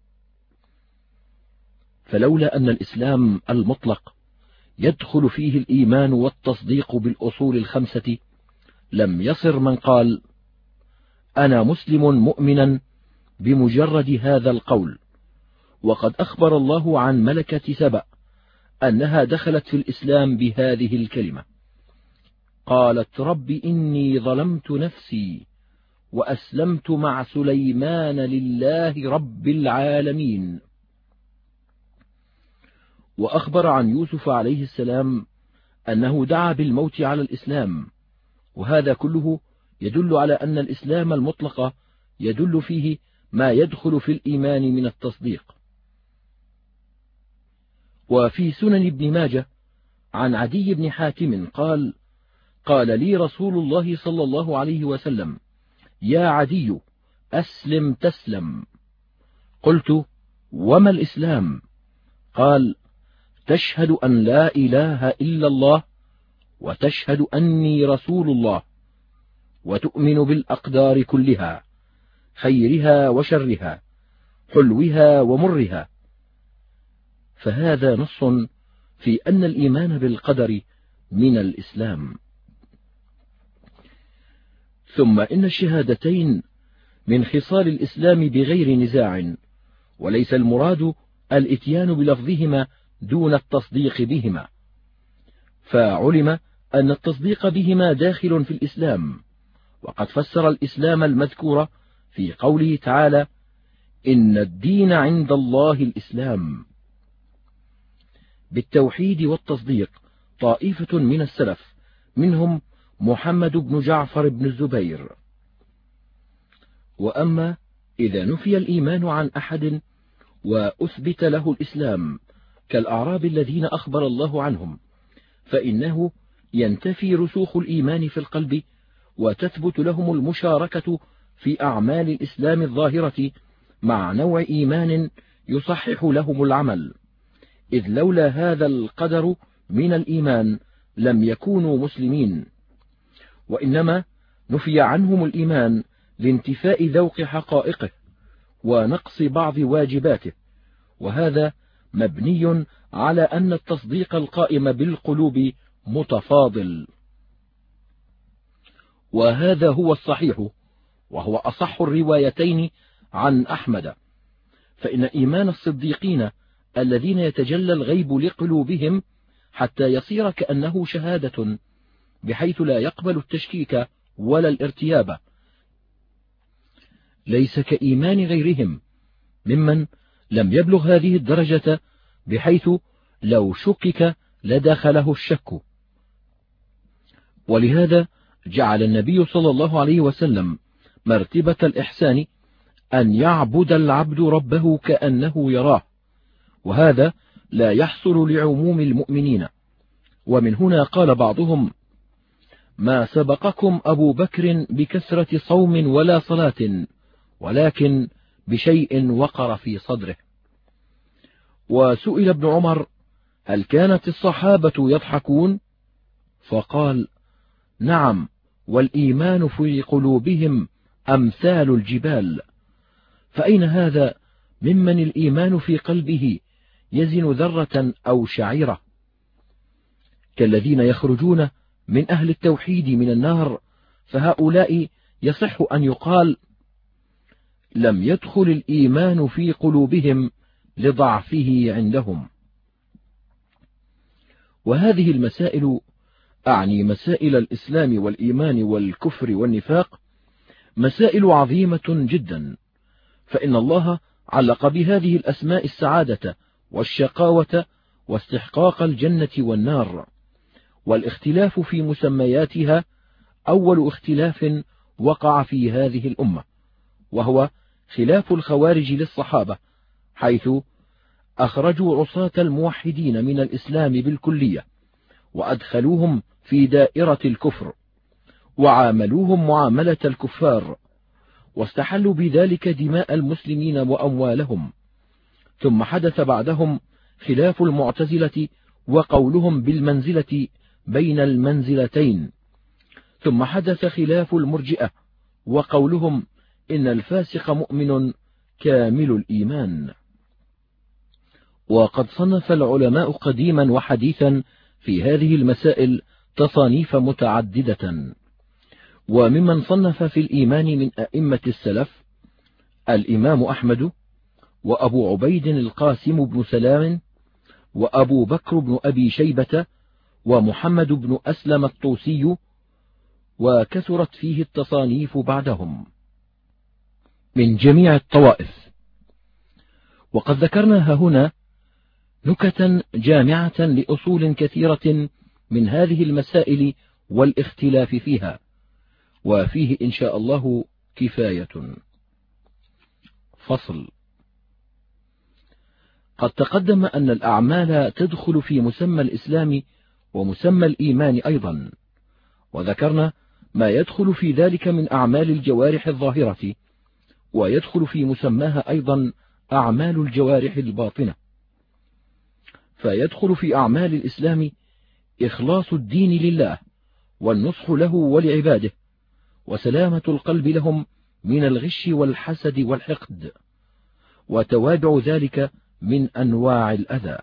فلولا أن الإسلام المطلق يدخل فيه الإيمان والتصديق بالأصول الخمسة لم يصر من قال: أنا مسلم مؤمنا بمجرد هذا القول. وقد أخبر الله عن ملكة سبأ أنها دخلت في الإسلام بهذه الكلمة، قالت رب إني ظلمت نفسي وأسلمت مع سليمان لله رب العالمين. وأخبر عن يوسف عليه السلام أنه دعا بالموت على الإسلام، وهذا كله يدل على أن الإسلام المطلق يدل فيه ما يدخل في الإيمان من التصديق. وفي سنن ابن ماجه عن عدي بن حاتم قال: قال لي رسول الله صلى الله عليه وسلم: يا عدي أسلم تسلم. قلت: وما الإسلام؟ قال: تشهد أن لا إله إلا الله، وتشهد أني رسول الله، وتؤمن بالأقدار كلها، خيرها وشرها، حلوها ومرها. فهذا نص في أن الإيمان بالقدر من الإسلام. ثم إن الشهادتين من خصال الإسلام بغير نزاع، وليس المراد الإتيان بلفظهما دون التصديق بهما، فعلم أن التصديق بهما داخل في الإسلام. وقد فسر الإسلام المذكور في قوله تعالى: إن الدين عند الله الإسلام، بالتوحيد والتصديق طائفة من السلف، منهم محمد بن جعفر بن الزبير. وأما إذا نفي الإيمان عن أحد وأثبت له الإسلام كالأعراب الذين أخبر الله عنهم، فإنه ينتفي رسوخ الإيمان في القلب، وتثبت لهم المشاركة في أعمال الإسلام الظاهرة مع نوع إيمان يصحح لهم العمل، إذ لولا هذا القدر من الإيمان لم يكونوا مسلمين، وإنما نفي عنهم الإيمان لانتفاء ذوق حقائقه ونقص بعض واجباته، وهذا مبني على أن التصديق القائم بالقلوب متفاضل. وهذا هو الصحيح، وهو أصح الروايتين عن أحمد، فإن إيمان الصديقين الذين يتجلى الغيب لقلوبهم حتى يصير كأنه شهادة، بحيث لا يقبل التشكيك ولا الارتياب، ليس كإيمان غيرهم ممن لم يبلغ هذه الدرجة، بحيث لو شكك لدخله الشك. ولهذا جعل النبي صلى الله عليه وسلم مرتبة الإحسان أن يعبد العبد ربه كأنه يراه، وهذا لا يحصل لعموم المؤمنين. ومن هنا قال بعضهم: ما سبقكم أبو بكر بكثرة صوم ولا صلاة، ولكن بشيء وقر في صدره. وسئل ابن عمر: هل كانت الصحابة يضحكون؟ فقال: نعم، والإيمان في قلوبهم أمثال الجبال. فأين هذا ممن الإيمان في قلبه يزن ذرة أو شعيرة؟ كالذين يخرجون من أهل التوحيد من النار، فهؤلاء يصح أن يقال لم يدخل الإيمان في قلوبهم لضعفه عندهم. وهذه المسائل، أعني مسائل الإسلام والإيمان والكفر والنفاق، مسائل عظيمة جدا، فإن الله علق بهذه الأسماء السعادة والشقاوة واستحقاق الجنة والنار. والاختلاف في مسمياتها أول اختلاف وقع في هذه الأمة، وهو خلاف الخوارج للصحابة، حيث أخرجوا عصاة الموحدين من الإسلام بالكلية، وأدخلوهم في دائرة الكفر، وعاملوهم معاملة الكفار، واستحلوا بذلك دماء المسلمين وأموالهم. ثم حدث بعدهم خلاف المعتزلة، وقولهم بالمنزلة بين المنزلتين. ثم حدث خلاف المرجئة، وقولهم إن الفاسق مؤمن كامل الإيمان. وقد صنف العلماء قديما وحديثا في هذه المسائل تصانيف متعددة. وممن صنف في الإيمان من أئمة السلف الإمام أحمد، وأبو عبيد القاسم بن سلام، وأبو بكر بن أبي شيبة، ومحمد بن أسلم الطوسي، وكثرت فيه التصانيف بعدهم من جميع الطوائف. وقد ذكرنا هنا نكتا جامعة لأصول كثيرة من هذه المسائل والاختلاف فيها، وفيه إن شاء الله كفاية. فصل. قد تقدم أن الأعمال تدخل في مسمى الإسلام ومسمى الإيمان أيضا، وذكرنا ما يدخل في ذلك من أعمال الجوارح الظاهرة، ويدخل في مسماها أيضا أعمال الجوارح الباطنة. فيدخل في أعمال الإسلام إخلاص الدين لله، والنصح له ولعباده، وسلامة القلب لهم من الغش والحسد والحقد، وتوابع ذلك من أنواع الأذى.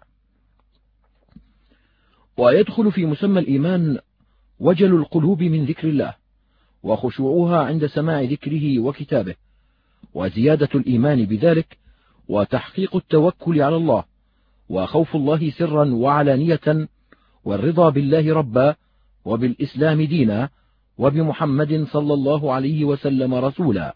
ويدخل في مسمى الإيمان وجل القلوب من ذكر الله، وخشوعها عند سماع ذكره وكتابه، وزيادة الإيمان بذلك، وتحقيق التوكل على الله، وخوف الله سرا وعلانية، والرضا بالله ربا، وبالإسلام دينا، وبمحمد صلى الله عليه وسلم رسولا،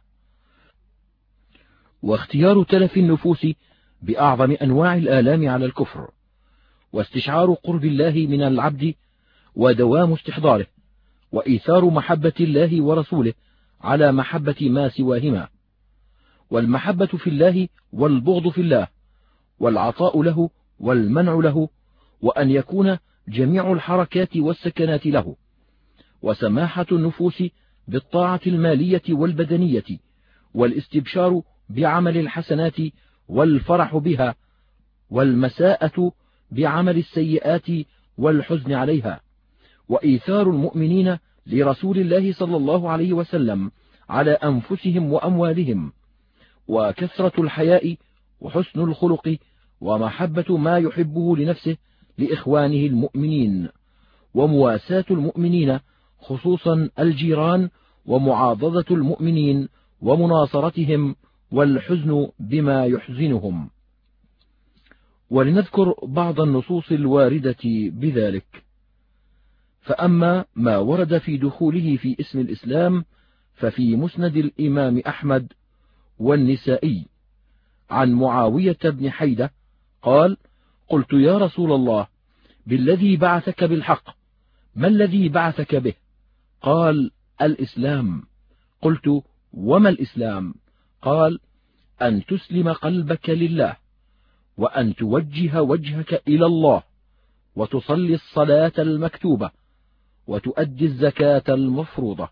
واختيار تلف النفوس بأعظم أنواع الآلام على الكفر، واستشعار قرب الله من العبد ودوام استحضاره، وإيثار محبة الله ورسوله على محبة ما سواهما، والمحبة في الله والبغض في الله، والعطاء له والمنع له، وأن يكون جميع الحركات والسكنات له، وسماحة النفوس بالطاعة المالية والبدنية، والاستبشار بعمل الحسنات والفرح بها، والمساءة بعمل السيئات والحزن عليها، وإيثار المؤمنين لرسول الله صلى الله عليه وسلم على أنفسهم وأموالهم، وكثرة الحياء وحسن الخلق، ومحبة ما يحبه لنفسه لإخوانه المؤمنين، ومواساة المؤمنين خصوصا الجيران، ومعاضدة المؤمنين ومناصرتهم، والحزن بما يحزنهم. ولنذكر بعض النصوص الواردة بذلك. فأما ما ورد في دخوله في اسم الإسلام ففي مسند الإمام أحمد والنسائي عن معاوية بن حيدة قال: قلت يا رسول الله، بالذي بعثك بالحق، ما الذي بعثك به؟ قال: الإسلام. قلت: وما الإسلام؟ قال: أن تسلم قلبك لله، وأن توجه وجهك إلى الله، وتصلي الصلاة المكتوبة، وتؤدي الزكاة المفروضة.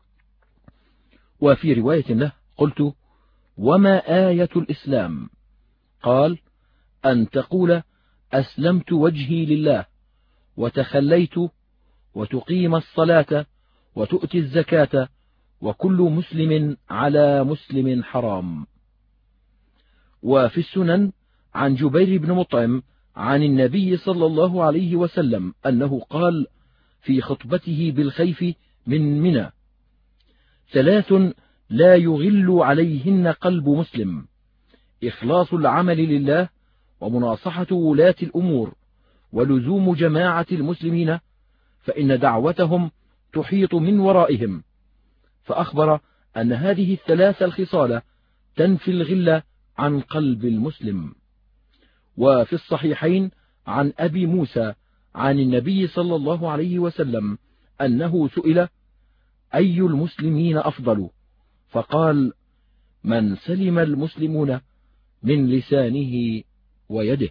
وفي رواية له: قلت: وما آية الإسلام؟ قال: أن تقول أسلمت وجهي لله، وتخليت، وتقيم الصلاة، وتؤتي الزكاة، وكل مسلم على مسلم حرام. وفي السنن عن جبير بن مطعم عن النبي صلى الله عليه وسلم أنه قال في خطبته بالخيف من منى: ثلاث لا يغل عليهن قلب مسلم: إخلاص العمل لله، ومناصحة ولاة الأمور، ولزوم جماعة المسلمين، فإن دعوتهم تحيط من ورائهم. فأخبر أن هذه الثلاث الخصال تنفي الغل عن قلب المسلم. وفي الصحيحين عن أبي موسى عن النبي صلى الله عليه وسلم أنه سئل: أي المسلمين أفضل؟ فقال: من سلم المسلمون من لسانه ويده.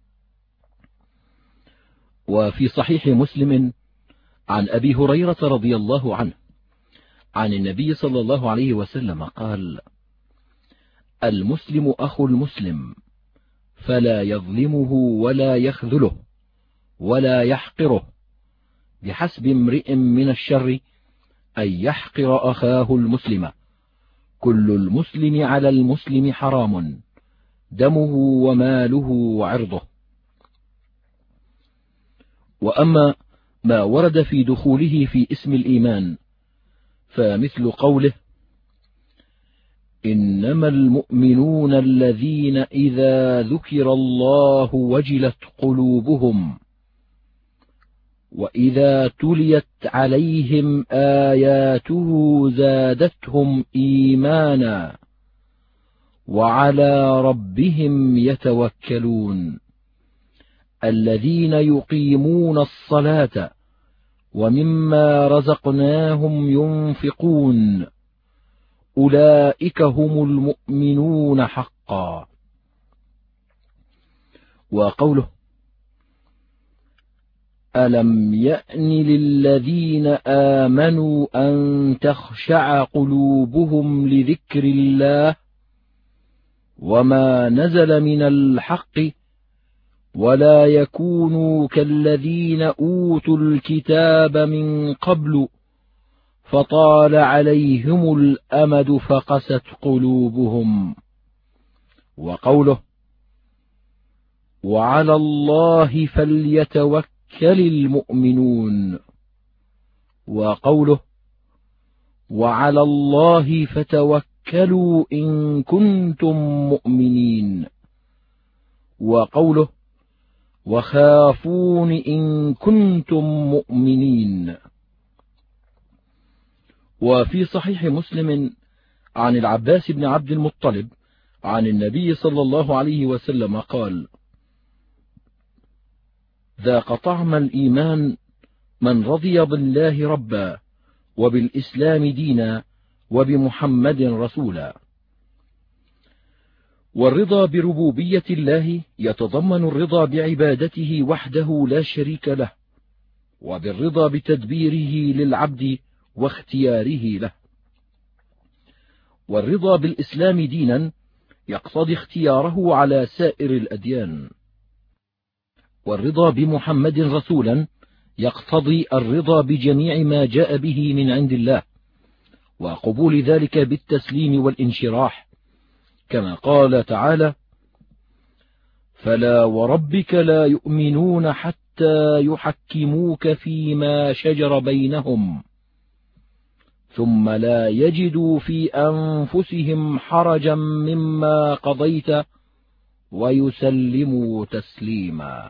وفي صحيح مسلم عن أبي هريرة رضي الله عنه عن النبي صلى الله عليه وسلم قال: المسلم أخو المسلم، فلا يظلمه ولا يخذله ولا يحقره، بحسب امرئ من الشر أن يحقر أخاه المسلم، كل المسلم على المسلم حرام، دمه وماله وعرضه. وأما ما ورد في دخوله في اسم الإيمان فمثل قوله: إنما المؤمنون الذين إذا ذكر الله وجلت قلوبهم، وإذا تليت عليهم آياته زادتهم إيمانا وعلى ربهم يتوكلون الذين يقيمون الصلاة ومما رزقناهم ينفقون أولئك هم المؤمنون حقا. وقوله ألم يأن للذين آمنوا أن تخشع قلوبهم لذكر الله وما نزل من الحق ولا يكونوا كالذين أوتوا الكتاب من قبل فطال عليهم الأمد فقست قلوبهم. وقوله وعلى الله فليتوكل المؤمنون. وقوله وعلى الله فتوكلوا إن كنتم مؤمنين. وقوله وخافون إن كنتم مؤمنين. وفي صحيح مسلم عن العباس بن عبد المطلب عن النبي صلى الله عليه وسلم قال ذاق طعم الإيمان من رضي بالله ربا وبالإسلام دينا وبمحمد رسولا. والرضا بربوبية الله يتضمن الرضا بعبادته وحده لا شريك له، وبالرضا بتدبيره للعبد واختياره له. والرضا بالإسلام دينا يقتضي اختياره على سائر الأديان. والرضا بمحمد رسولا يقتضي الرضا بجميع ما جاء به من عند الله، وقبول ذلك بالتسليم والانشراح، كما قال تعالى فلا وربك لا يؤمنون حتى يحكموك فيما شجر بينهم ثم لا يجدوا في أنفسهم حرجا مما قضيت ويسلموا تسليما.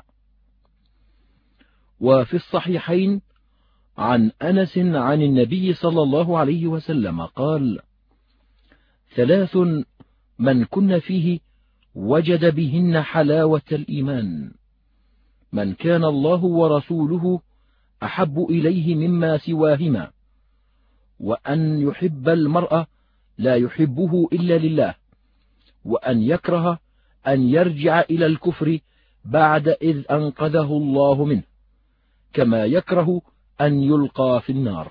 وفي الصحيحين عن أنس عن النبي صلى الله عليه وسلم قال ثلاث من كن فيه وجد بهن حلاوة الإيمان: من كان الله ورسوله أحب إليه مما سواهما، وأن يحب المرء لا يحبه إلا لله، وأن يكره أن يرجع إلى الكفر بعد إذ أنقذه الله منه، كما يكره أن يلقى في النار.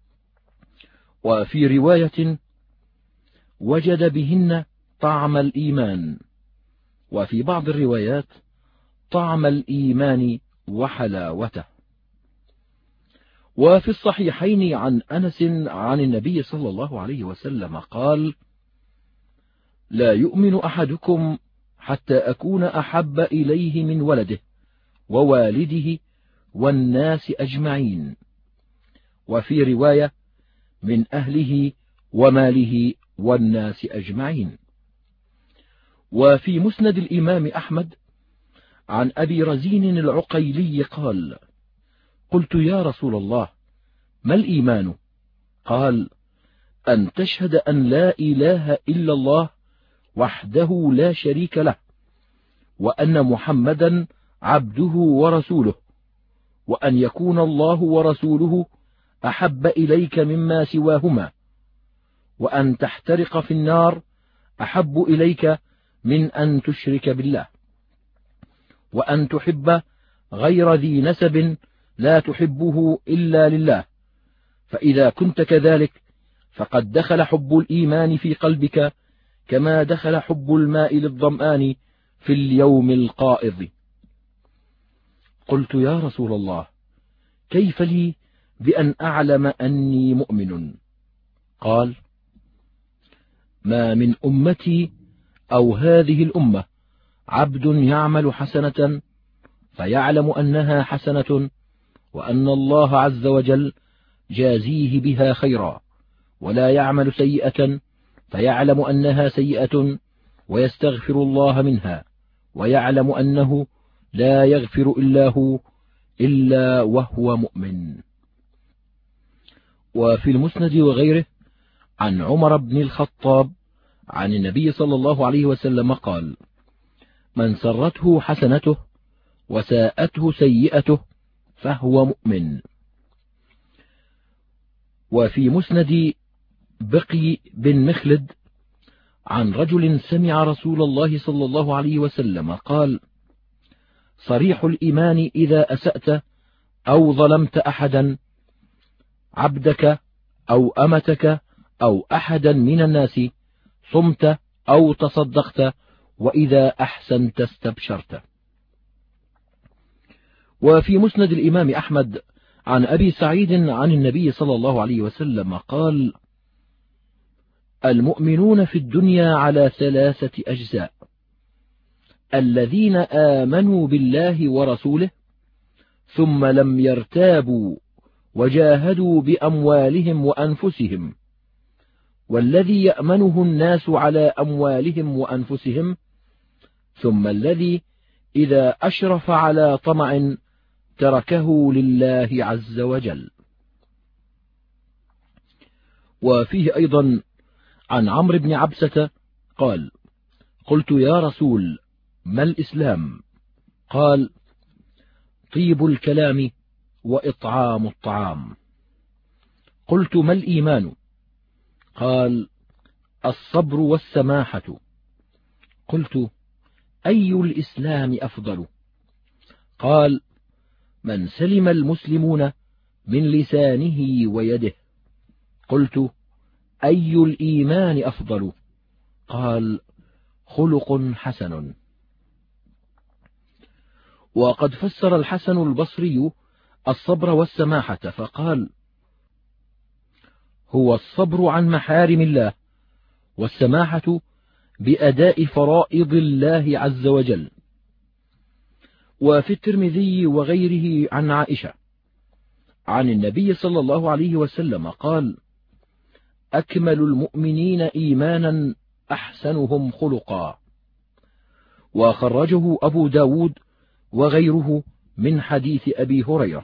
وفي رواية وجد بهن طعم الإيمان، وفي بعض الروايات طعم الإيمان وحلاوته. وفي الصحيحين عن أنس عن النبي صلى الله عليه وسلم قال لا يؤمن أحدكم حتى أكون أحب إليه من ولده ووالده والناس أجمعين، وفي رواية من أهله وماله والناس أجمعين. وفي مسند الإمام أحمد عن أبي رزين العقيلي قال قلت يا رسول الله ما الإيمان؟ قال أن تشهد أن لا إله إلا الله وحده لا شريك له، وأن محمدا عبده ورسوله، وأن يكون الله ورسوله أحب إليك مما سواهما، وأن تحترق في النار أحب إليك من أن تشرك بالله، وأن تحب غير ذي نسب لا تحبه إلا لله، فإذا كنت كذلك فقد دخل حب الإيمان في قلبك كما دخل حب الماء للظمآن في اليوم القائض. قلت يا رسول الله كيف لي بأن أعلم أني مؤمن؟ قال ما من أمتي أو هذه الأمة عبد يعمل حسنة فيعلم أنها حسنة وأن الله عز وجل جازيه بها خيرا، ولا يعمل سيئة فيعلم أنها سيئة ويستغفر الله منها، ويعلم أنه لا يغفر إلا هو، إلا وهو مؤمن. وفي المسند وغيره عن عمر بن الخطاب عن النبي صلى الله عليه وسلم قال: من سرته حسنته وساءته سيئته فهو مؤمن. وفي مسند بقي بن مخلد عن رجل سمع رسول الله صلى الله عليه وسلم قال: صريح الإيمان إذا أسأت أو ظلمت أحدا، عبدك أو أمتك أو أحدا من الناس، صمت أو تصدقت، وإذا أحسنت استبشرت. وفي مسند الإمام أحمد عن أبي سعيد عن النبي صلى الله عليه وسلم قال: المؤمنون في الدنيا على ثلاثة أجزاء: الذين آمنوا بالله ورسوله ثم لم يرتابوا وجاهدوا بأموالهم وأنفسهم، والذي يأمنه الناس على أموالهم وأنفسهم، ثم الذي إذا أشرف على طمع تركه لله عز وجل. وفيه أيضا عن عمرو بن عبسة قال: قلت يا رسول ما الإسلام؟ قال: طيب الكلام وإطعام الطعام. قلت ما الإيمان؟ قال: الصبر والسماحة. قلت: أي الإسلام أفضل؟ قال: من سلم المسلمون من لسانه ويده. قلت: أي الإيمان أفضل؟ قال: خلق حسن. وقد فسر الحسن البصري الصبر والسماحة فقال: هو الصبر عن محارم الله، والسماحة بأداء فرائض الله عز وجل. وفي الترمذي وغيره عن عائشة عن النبي صلى الله عليه وسلم قال: أكمل المؤمنين إيمانا أحسنهم خلقا. وخرجه أبو داود وغيره من حديث أبي هريرة.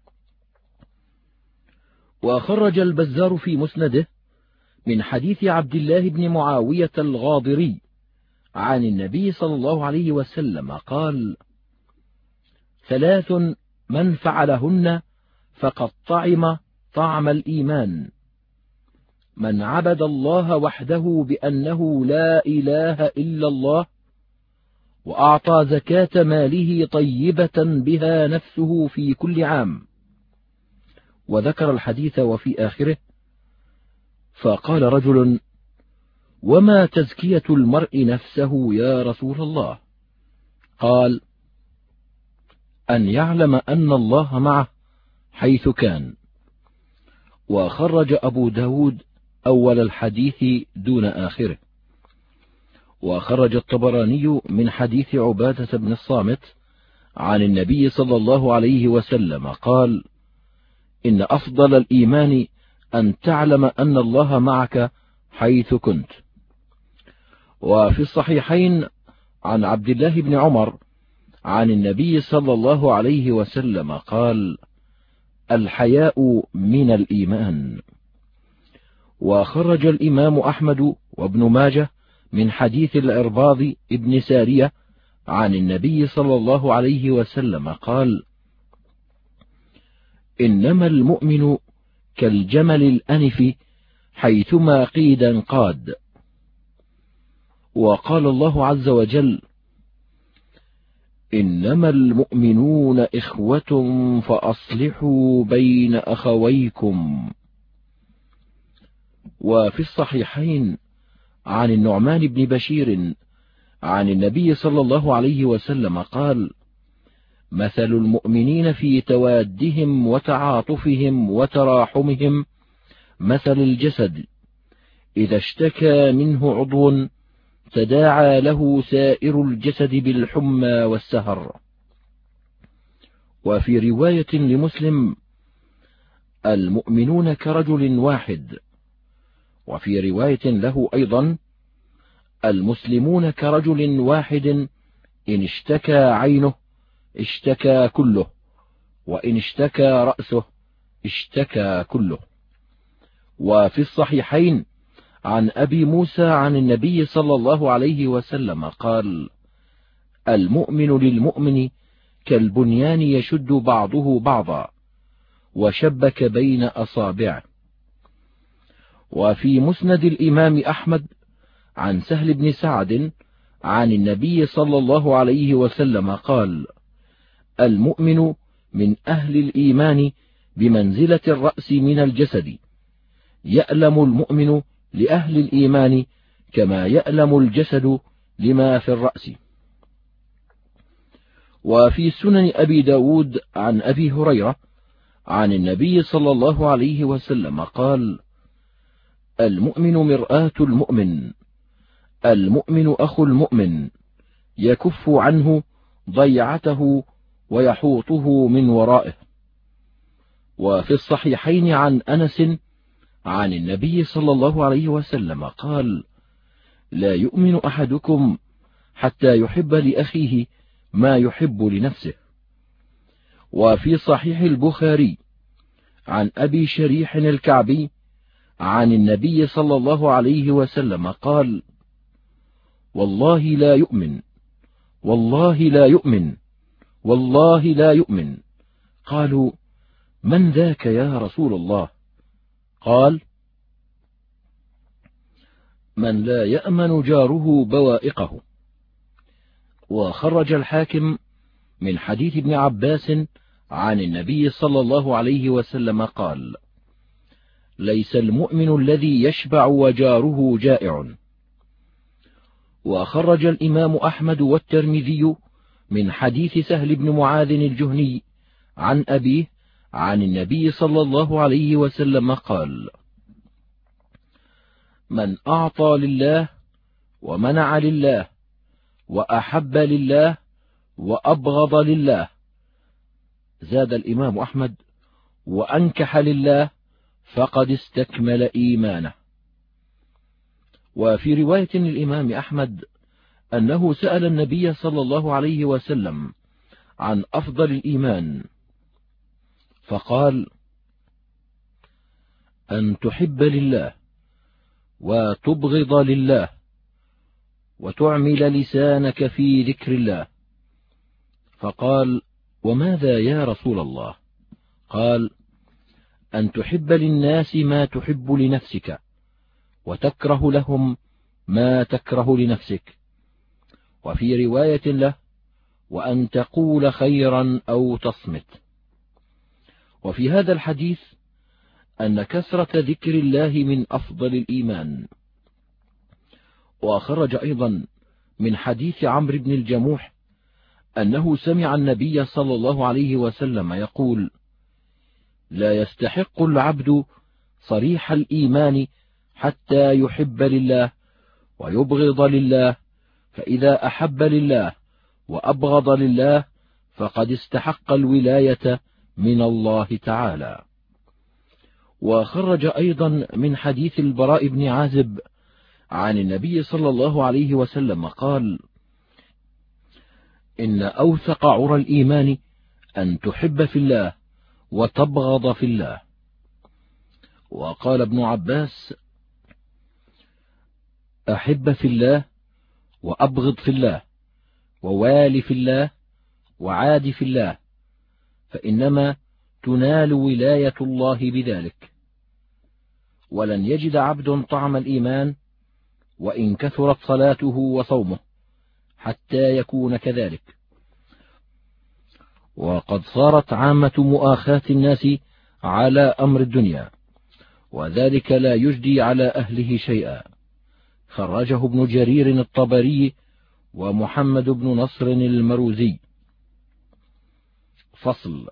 وخرج البزار في مسنده من حديث عبد الله بن معاوية الغاضري عن النبي صلى الله عليه وسلم قال: ثلاث من فعلهن فقد طعم طعم الإيمان: من عبد الله وحده بأنه لا إله إلا الله، وأعطى زكاة ماله طيبة بها نفسه في كل عام. وذكر الحديث وفي آخره: فقال رجل: وما تزكية المرء نفسه يا رسول الله؟ قال: أن يعلم أن الله معه حيث كان. وخرج أبو داود أول الحديث دون آخره. وخرج الطبراني من حديث عبادة بن الصامت عن النبي صلى الله عليه وسلم قال: إن أفضل الإيمان أن تعلم أن الله معك حيث كنت. وفي الصحيحين عن عبد الله بن عمر عن النبي صلى الله عليه وسلم قال: الحياء من الإيمان. وخرج الإمام أحمد وابن ماجه من حديث العرباض ابن سارية عن النبي صلى الله عليه وسلم قال: إنما المؤمن كالجمل الأنف حيثما قيد انقاد. وقال الله عز وجل: إنما المؤمنون إخوة فأصلحوا بين أخويكم. وفي الصحيحين عن النعمان بن بشير عن النبي صلى الله عليه وسلم قال: مثل المؤمنين في توادهم وتعاطفهم وتراحمهم مثل الجسد إذا اشتكى منه عضو تداعى له سائر الجسد بالحمى والسهر. وفي رواية لمسلم: المؤمنون كرجل واحد. وفي رواية له أيضا: المسلمون كرجل واحد إن اشتكى عينه اشتكى كله، وإن اشتكى رأسه اشتكى كله. وفي الصحيحين عن أبي موسى عن النبي صلى الله عليه وسلم قال: المؤمن للمؤمن كالبنيان يشد بعضه بعضا وشبك بين أصابعه. وفي مسند الإمام أحمد عن سهل بن سعد عن النبي صلى الله عليه وسلم قال: المؤمن من أهل الإيمان بمنزلة الرأس من الجسد، يألم المؤمن لأهل الإيمان كما يألم الجسد لما في الرأس. وفي سنن أبي داود عن أبي هريرة عن النبي صلى الله عليه وسلم قال: المؤمن مرآة المؤمن، المؤمن أخو المؤمن، يكف عنه ضيعته ويحوطه من ورائه. وفي الصحيحين عن أنس عن النبي صلى الله عليه وسلم قال: لا يؤمن أحدكم حتى يحب لأخيه ما يحب لنفسه. وفي صحيح البخاري عن أبي شريح الكعبي عن النبي صلى الله عليه وسلم قال: والله لا يؤمن، والله لا يؤمن، والله لا يؤمن. قالوا: من ذاك يا رسول الله؟ قال: من لا يأمن جاره بوائقه. وخرج الحاكم من حديث ابن عباس عن النبي صلى الله عليه وسلم قال: ليس المؤمن الذي يشبع وجاره جائع. وخرج الإمام أحمد والترمذي من حديث سهل بن معاذ الجهني عن أبيه عن النبي صلى الله عليه وسلم قال: من أعطى لله ومنع لله وأحب لله وأبغض لله، زاد الإمام أحمد: وأنكح لله فقد استكمل إيمانه. وفي رواية الإمام أحمد أنه سأل النبي صلى الله عليه وسلم عن أفضل الإيمان فقال: أن تحب لله وتبغض لله وتعمل لسانك في ذكر الله. فقال: وماذا يا رسول الله؟ قال: أن تحب للناس ما تحب لنفسك وتكره لهم ما تكره لنفسك. وفي رواية له: وأن تقول خيرا أو تصمت. وفي هذا الحديث أن كثرة ذكر الله من أفضل الإيمان. وخرج أيضا من حديث عمرو بن الجموح أنه سمع النبي صلى الله عليه وسلم يقول: لا يستحق العبد صريح الإيمان حتى يحب لله ويبغض لله، فإذا أحب لله وأبغض لله فقد استحق الولاية من الله تعالى. وخرج أيضا من حديث البراء بن عازب عن النبي صلى الله عليه وسلم قال: إن أوثق عرى الإيمان أن تحب في الله وتبغض في الله. وقال ابن عباس: أحب في الله وأبغض في الله ووالي في الله وعاد في الله، فإنما تنال ولاية الله بذلك. ولن يجد عبد طعم الإيمان وإن كثرت صلاته وصومه حتى يكون كذلك. وقد صارت عامة مؤاخاة الناس على أمر الدنيا، وذلك لا يجدي على أهله شيئا. خرجه ابن جرير الطبري ومحمد بن نصر المروزي. فصل.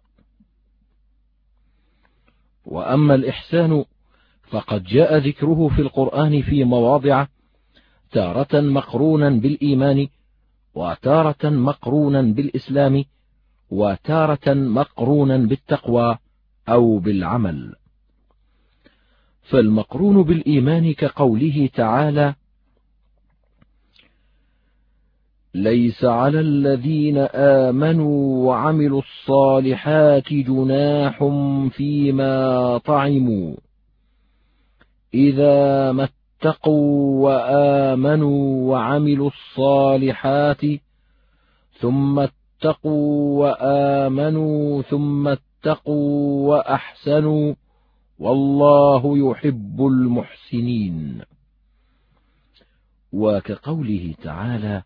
وأما الإحسان فقد جاء ذكره في القرآن في مواضع، تارة مقرونا بالإيمان، وتارة مقرونا بالإسلام، وتارة مقرونا بالتقوى أو بالعمل. فالمقرون بالإيمان كقوله تعالى: ليس على الذين آمنوا وعملوا الصالحات جناح فيما طعموا إذا ما اتقوا وآمنوا وعملوا الصالحات ثم اتقوا وآمنوا ثم اتقوا وأحسنوا والله يحب المحسنين. وكقوله تعالى: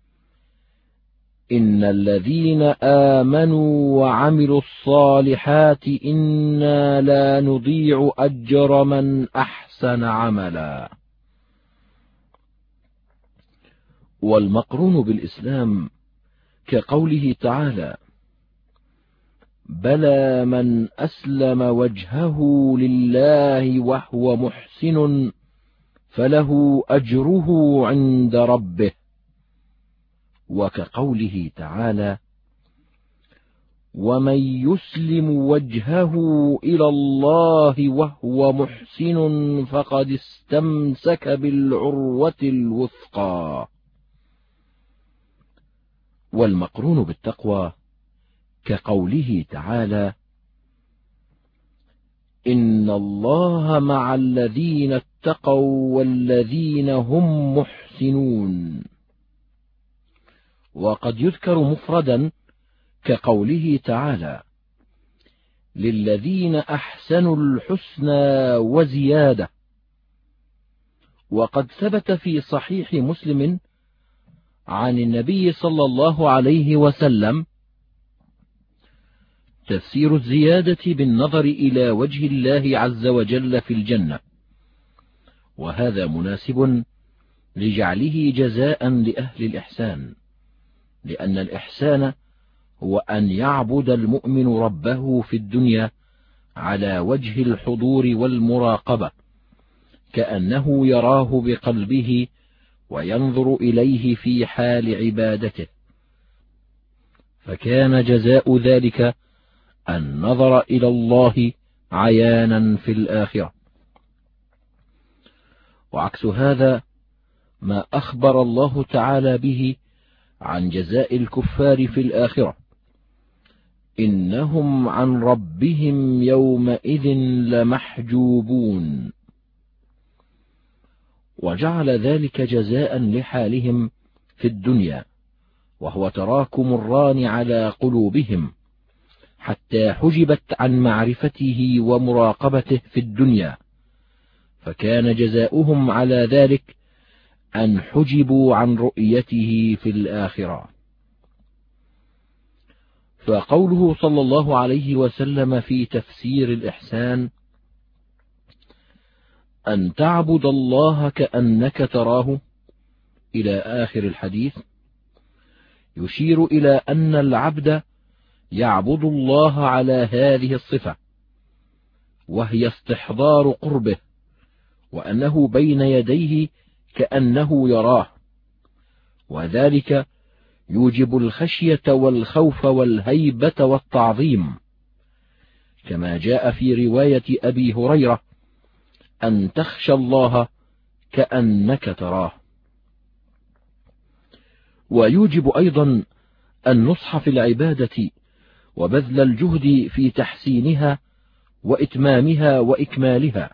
إن الذين آمنوا وعملوا الصالحات إنا لا نضيع أجر من أحسن عملا. والمقرون بالإسلام كقوله تعالى: بلى من أسلم وجهه لله وهو محسن فله أجره عند ربه. وكقوله تعالى: ومن يسلم وجهه إلى الله وهو محسن فقد استمسك بالعروة الوثقى. والمقرون بالتقوى كقوله تعالى: إن الله مع الذين اتقوا والذين هم محسنون. وقد يذكر مفردا كقوله تعالى: للذين أحسنوا الحسنى وزيادة. وقد ثبت في صحيح مسلم عن النبي صلى الله عليه وسلم تفسير الزيادة بالنظر إلى وجه الله عز وجل في الجنة، وهذا مناسب لجعله جزاء لأهل الإحسان، لأن الإحسان هو أن يعبد المؤمن ربه في الدنيا على وجه الحضور والمراقبة، كأنه يراه بقلبه وينظر إليه في حال عبادته، فكان جزاء ذلك النظر إلى الله عيانا في الآخرة. وعكس هذا ما أخبر الله تعالى به عن جزاء الكفار في الآخرة: إنهم عن ربهم يومئذ لمحجوبون. وجعل ذلك جزاء لحالهم في الدنيا، وهو تراكم الران على قلوبهم حتى حجبت عن معرفته ومراقبته في الدنيا، فكان جزاؤهم على ذلك أن حجبوا عن رؤيته في الآخرة. فقوله صلى الله عليه وسلم في تفسير الإحسان: أن تعبد الله كأنك تراه، إلى آخر الحديث، يشير إلى أن العبد يعبد الله على هذه الصفة، وهي استحضار قربه، وأنه بين يديه كأنه يراه، وذلك يوجب الخشية والخوف والهيبة والتعظيم، كما جاء في رواية أبي هريرة: أن تخشى الله كأنك تراه. ويوجب أيضا النصح في العبادة وبذل الجهد في تحسينها وإتمامها وإكمالها.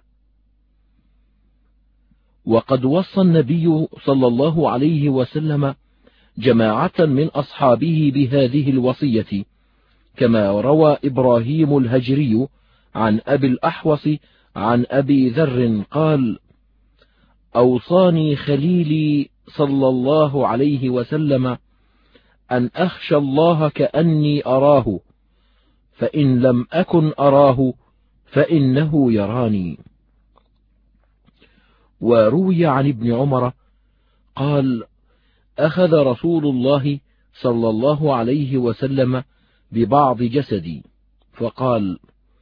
وقد وصى النبي صلى الله عليه وسلم جماعة من أصحابه بهذه الوصية، كما روى إبراهيم الهجري عن أبي الأحوص عن أبي ذر قال: أوصاني خليلي صلى الله عليه وسلم أن أخشى الله كأني أراه، فإن لم أكن أراه فإنه يراني. وروي عن ابن عمر قال: أخذ رسول الله صلى الله عليه وسلم ببعض جسدي فقال: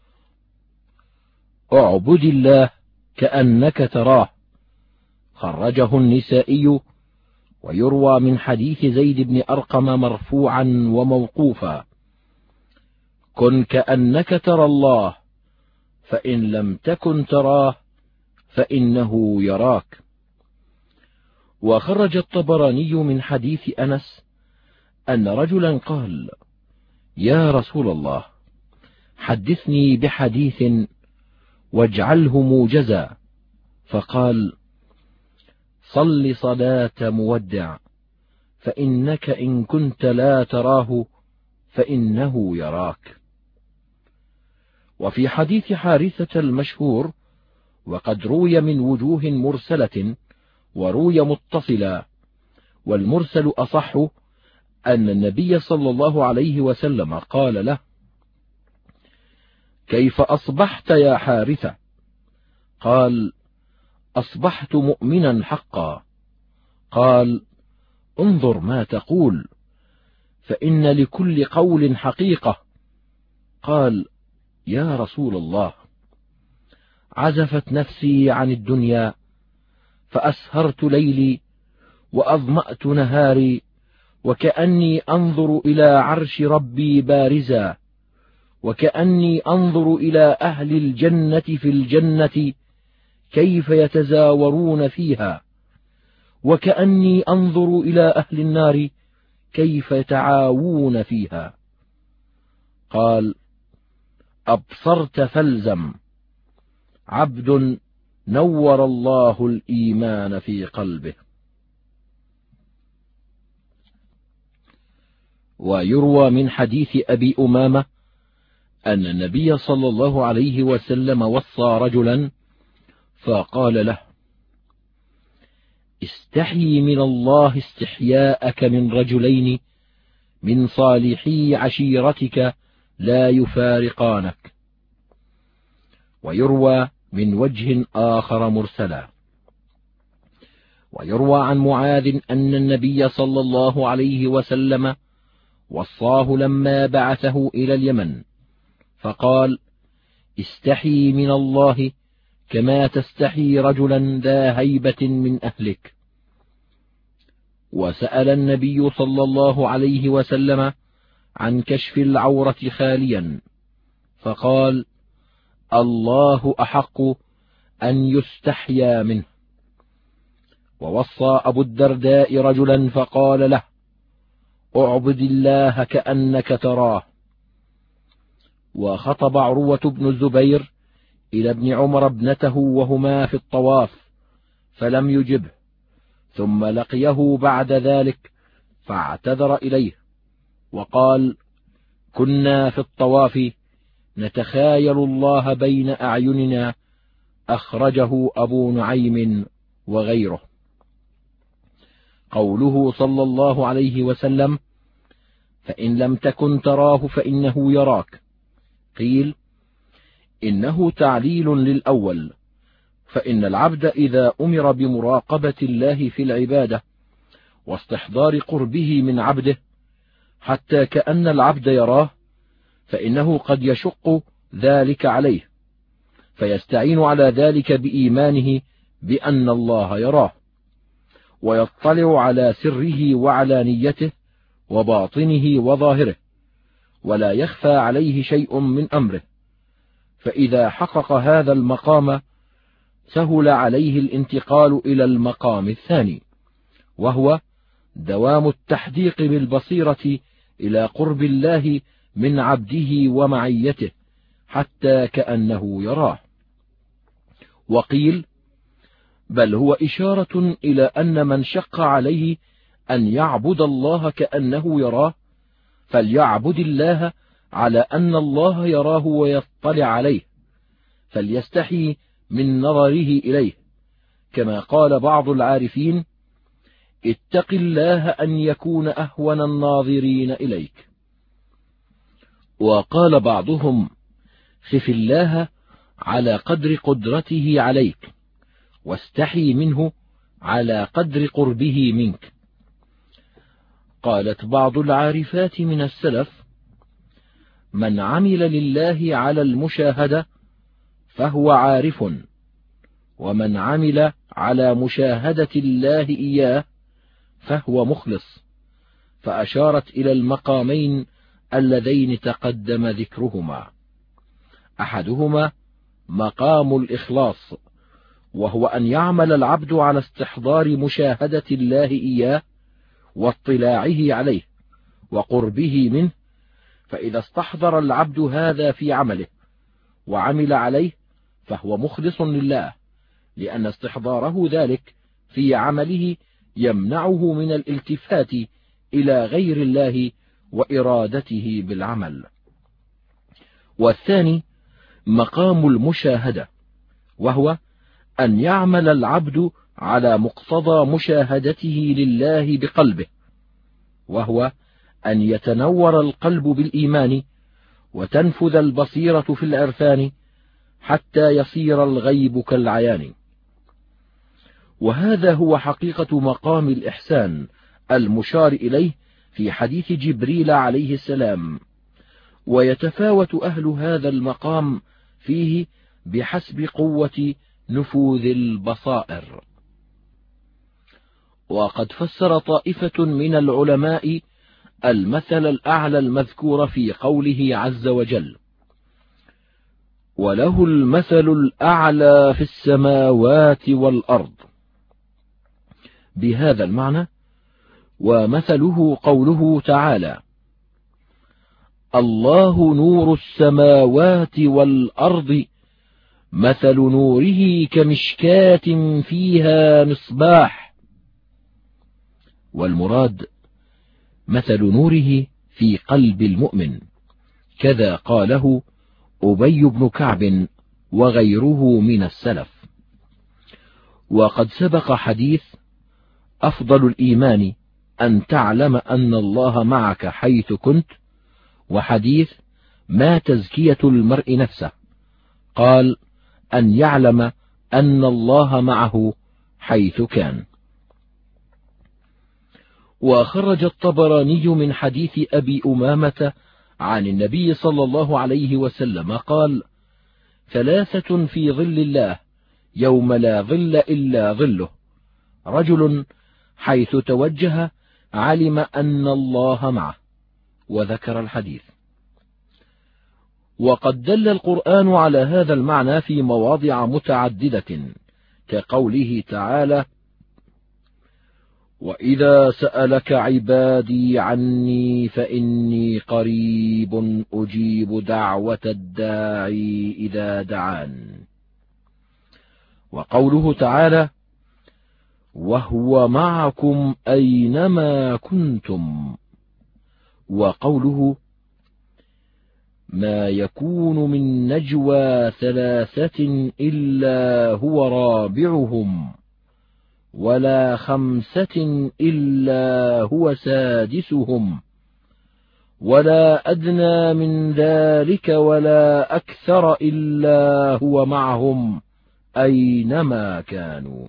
اعبد الله كأنك تراه. خرجه النسائي. ويروى من حديث زيد بن أرقم مرفوعا وموقوفا: كن كأنك ترى الله، فإن لم تكن تراه فإنه يراك. وخرج الطبراني من حديث أنس أن رجلا قال: يا رسول الله، حدثني بحديث واجعله موجزا. فقال: صل صلاة مودع، فإنك إن كنت لا تراه فإنه يراك. وفي حديث حارثة المشهور: وقد روي من وجوه مرسلة وروي متصلا، والمرسل أصح، أن النبي صلى الله عليه وسلم قال له: كيف أصبحت يا حارثة؟ قال: أصبحت مؤمنا حقا. قال: انظر ما تقول، فإن لكل قول حقيقة. قال: يا رسول الله، عزفت نفسي عن الدنيا، فأسهرت ليلي وأظمأت نهاري، وكأني أنظر إلى عرش ربي بارزا، وكأني أنظر إلى أهل الجنة في الجنة كيف يتزاورون فيها، وكأني أنظر إلى أهل النار كيف يتعاوون فيها. قال: أبصرت فالزم، عبد نور الله الإيمان في قلبه. ويروى من حديث أبي أمامة أن النبي صلى الله عليه وسلم وصى رجلا فقال له: استحي من الله استحياءك من رجلين من صالحي عشيرتك لا يفارقانك. ويروى من وجه آخر مرسلا. ويروى عن معاذ أن النبي صلى الله عليه وسلم وصاه لما بعثه إلى اليمن فقال: استحي من الله كما تستحي رجلا ذا هيبة من أهلك. وسأل النبي صلى الله عليه وسلم عن كشف العورة خاليا فقال: الله أحق أن يستحيا منه. ووصى أبو الدرداء رجلا فقال له: اعبد الله كأنك تراه. وخطب عروة بن الزبير إلى ابن عمر ابنته وهما في الطواف فلم يجبه، ثم لقيه بعد ذلك فاعتذر إليه وقال: كنا في الطواف نتخايل الله بين أعيننا. أخرجه أبو نعيم وغيره. قوله صلى الله عليه وسلم: فإن لم تكن تراه فإنه يراك، قيل: إنه تعليل للأول، فإن العبد إذا أمر بمراقبة الله في العبادة واستحضار قربه من عبده حتى كأن العبد يراه، فإنه قد يشق ذلك عليه، فيستعين على ذلك بإيمانه بأن الله يراه، ويطلع على سره وعلانيته وباطنه وظاهره، ولا يخفى عليه شيء من أمره. فإذا حقق هذا المقام سهل عليه الانتقال إلى المقام الثاني، وهو دوام التحديق بالبصيرة إلى قرب الله من عبده ومعيته حتى كأنه يراه. وقيل: بل هو إشارة إلى أن من شق عليه أن يعبد الله كأنه يراه فليعبد الله على أن الله يراه ويطلع عليه، فليستحي من نظره إليه، كما قال بعض العارفين: اتق الله أن يكون أهون الناظرين إليك. وقال بعضهم: خف الله على قدر قدرته عليك، واستحي منه على قدر قربه منك. قالت بعض العارفات من السلف: من عمل لله على المشاهدة فهو عارف، ومن عمل على مشاهدة الله إياه فهو مخلص. فأشارت إلى المقامين اللذين تقدم ذكرهما. أحدهما مقام الإخلاص، وهو أن يعمل العبد على استحضار مشاهدة الله إياه واطلاعه عليه وقربه منه. فإذا استحضر العبد هذا في عمله وعمل عليه فهو مخلص لله، لأن استحضاره ذلك في عمله يمنعه من الالتفات إلى غير الله وإرادته بالعمل. والثاني مقام المشاهدة، وهو أن يعمل العبد على مقتضى مشاهدته لله بقلبه، وهو أن يتنور القلب بالإيمان وتنفذ البصيرة في العرفان حتى يصير الغيب كالعيان. وهذا هو حقيقة مقام الإحسان المشار إليه في حديث جبريل عليه السلام، ويتفاوت أهل هذا المقام فيه بحسب قوة نفوذ البصائر. وقد فسر طائفة من العلماء المثل الأعلى المذكور في قوله عز وجل: وله المثل الأعلى في السماوات والأرض، بهذا المعنى، ومثله قوله تعالى: الله نور السماوات والأرض مثل نوره كمشكاة فيها مصباح. والمراد مثل نوره في قلب المؤمن، كذا قاله أبي بن كعب وغيره من السلف. وقد سبق حديث أفضل الإيمان أن تعلم أن الله معك حيث كنت، وحديث ما تزكية المرء نفسه، قال أن يعلم أن الله معه حيث كان. وخرج الطبراني من حديث أبي أمامة عن النبي صلى الله عليه وسلم قال: ثلاثة في ظل الله يوم لا ظل إلا ظله: رجل حيث توجه علم أن الله معه. وذكر الحديث. وقد دل القرآن على هذا المعنى في مواضع متعددة، كقوله تعالى: وإذا سألك عبادي عني فإني قريب أجيب دعوة الداعي إذا دعان. وقوله تعالى: وهو معكم أينما كنتم. وقوله: ما يكون من نجوى ثلاثة إلا هو رابعهم ولا خمسة إلا هو سادسهم ولا أدنى من ذلك ولا أكثر إلا هو معهم أينما كانوا.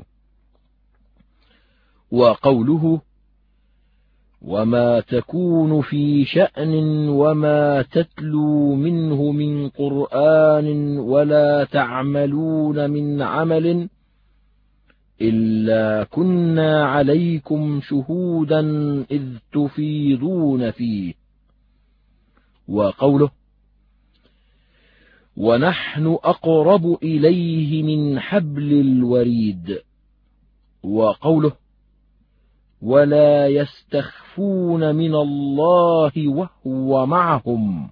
وقوله: وما تكون في شأن وما تتلو منه من قرآن ولا تعملون من عمل إلا كنا عليكم شهودا إذ تفيضون فيه. وقوله: ونحن أقرب إليه من حبل الوريد. وقوله: ولا يستخفون من الله وهو معهم.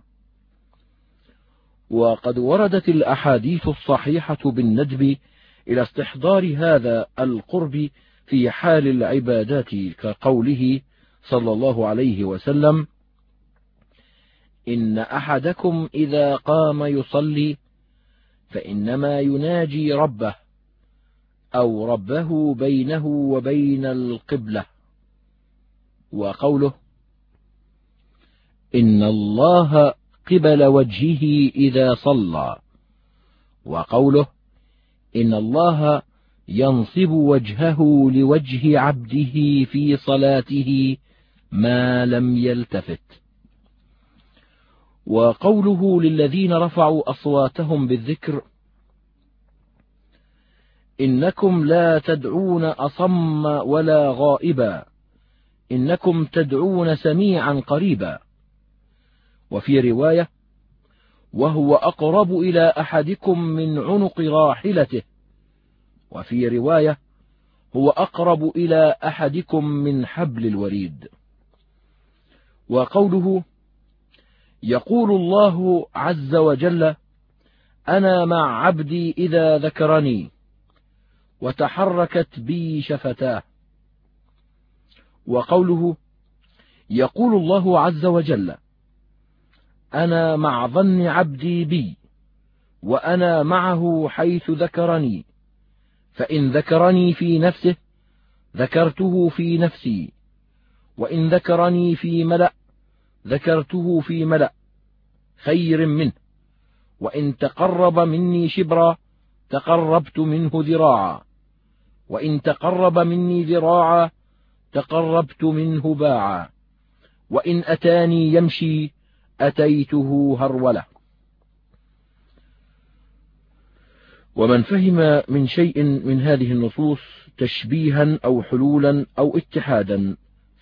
وقد وردت الأحاديث الصحيحة بالندب إلى استحضار هذا القرب في حال العبادات، كقوله صلى الله عليه وسلم: إن أحدكم إذا قام يصلي فإنما يناجي ربه أو ربه بينه وبين القبلة. وقوله: إن الله قبل وجهه إذا صلى. وقوله: إن الله ينصب وجهه لوجه عبده في صلاته ما لم يلتفت. وقوله للذين رفعوا أصواتهم بالذكر: إنكم لا تدعون أصم ولا غائبا إنكم تدعون سميعا قريبا. وفي رواية: وهو أقرب إلى أحدكم من عنق راحلته. وفي رواية: هو أقرب إلى أحدكم من حبل الوريد. وقوله: يقول الله عز وجل: أنا مع عبدي إذا ذكرني، وتحركت بي شفتاه. وقوله: يقول الله عز وجل: أنا مع ظن عبدي بي، وأنا معه حيث ذكرني، فإن ذكرني في نفسه ذكرته في نفسي، وإن ذكرني في ملأ ذكرته في ملأ خير منه، وإن تقرب مني شبرا تقربت منه ذراعا، وإن تقرب مني ذراعا تقربت منه باعا، وإن أتاني يمشي أتيته هرولة. ومن فهم من شيء من هذه النصوص تشبيها أو حلولا أو اتحادا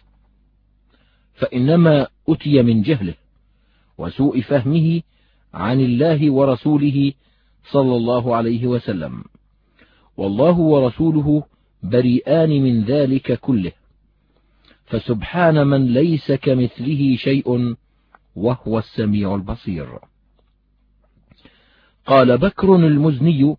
فإنما أتي من جهله وسوء فهمه عن الله ورسوله صلى الله عليه وسلم، والله ورسوله بريئان من ذلك كله، فسبحان من ليس كمثله شيء وهو السميع البصير. قال بكر المزني: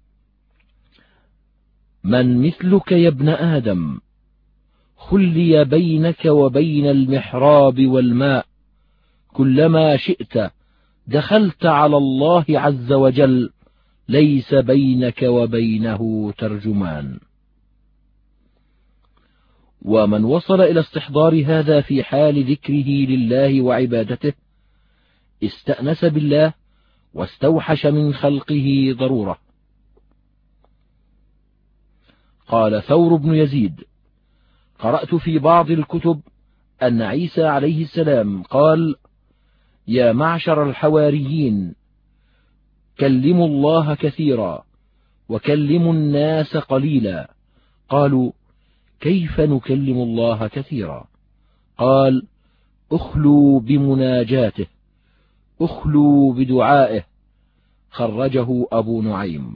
من مثلك يا ابن آدم؟ خلي بينك وبين المحراب والماء، كلما شئت دخلت على الله عز وجل، ليس بينك وبينه ترجمان. ومن وصل إلى استحضار هذا في حال ذكره لله وعبادته استأنس بالله واستوحش من خلقه ضرورة. قال ثور بن يزيد: قرأت في بعض الكتب أن عيسى عليه السلام قال: يا معشر الحواريين، كلموا الله كثيرا وكلموا الناس قليلا. قالوا: كيف نكلم الله كثيرا؟ قال: اخلوا بمناجاته، اخلوا بدعائه. خرجه أبو نعيم.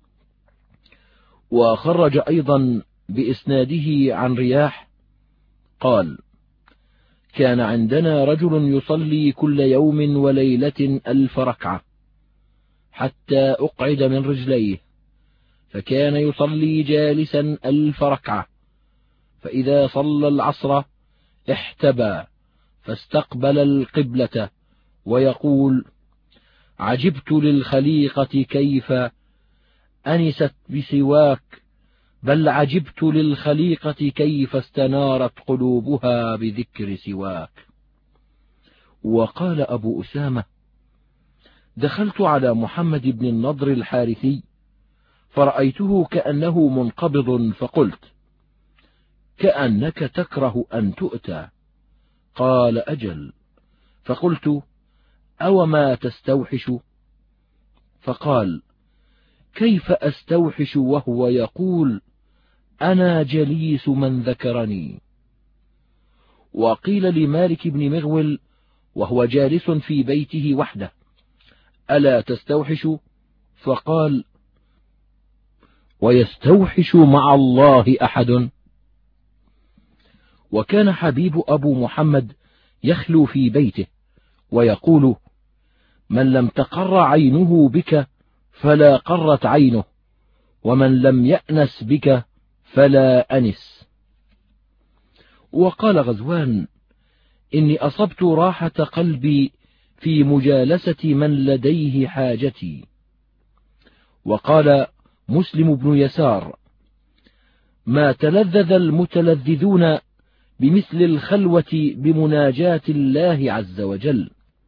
وخرج أيضا بإسناده عن رياح قال: كان عندنا رجل يصلي كل يوم وليلة ألف ركعة حتى أقعد من رجليه، فكان يصلي جالسا ألف ركعة، فإذا صلى العصر احتبى فاستقبل القبلة ويقول: عجبت للخليقة كيف أنست بسواك، بل عجبت للخليقة كيف استنارت قلوبها بذكر سواك. وقال أبو أسامة: دخلت على محمد بن النضر الحارثي فرأيته كأنه منقبض، فقلت: كأنك تكره أن تؤتى. قال: أجل. فقلت: أوما تستوحش؟ فقال: كيف أستوحش وهو يقول: أنا جليس من ذكرني؟ وقيل لمالك بن مغول وهو جالس في بيته وحده: ألا تستوحش؟ فقال: ويستوحش مع الله أحد؟ وكان حبيب أبو محمد يخلو في بيته ويقول: من لم تقر عينه بك فلا قرت عينه، ومن لم يأنس بك فلا أنس. وقال غزوان: إني أصبت راحة قلبي في مجالسة من لديه حاجتي. وقال مسلم بن يسار: ما تلذذ المتلذذون بمثل الخلوة بمناجاة الله عز وجل.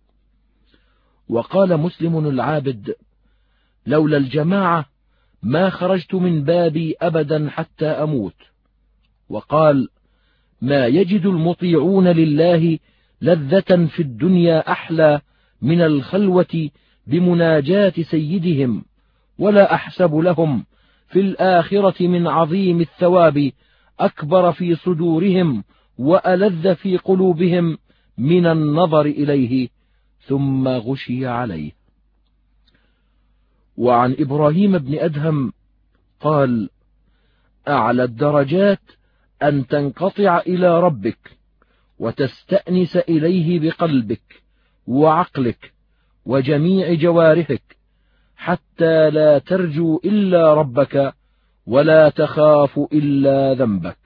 وقال مسلم العابد: لولا الجماعة ما خرجت من بابي أبدا حتى أموت. وقال: ما يجد المطيعون لله لذة في الدنيا أحلى من الخلوة بمناجاة سيدهم، ولا أحسب لهم في الآخرة من عظيم الثواب أكبر في صدورهم وألذ في قلوبهم من النظر إليه ثم غشي عليه. وعن إبراهيم بن أدهم قال: أعلى الدرجات أن تنقطع إلى ربك وتستأنس إليه بقلبك وعقلك وجميع جوارحك، حتى لا ترجو إلا ربك ولا تخاف إلا ذنبك،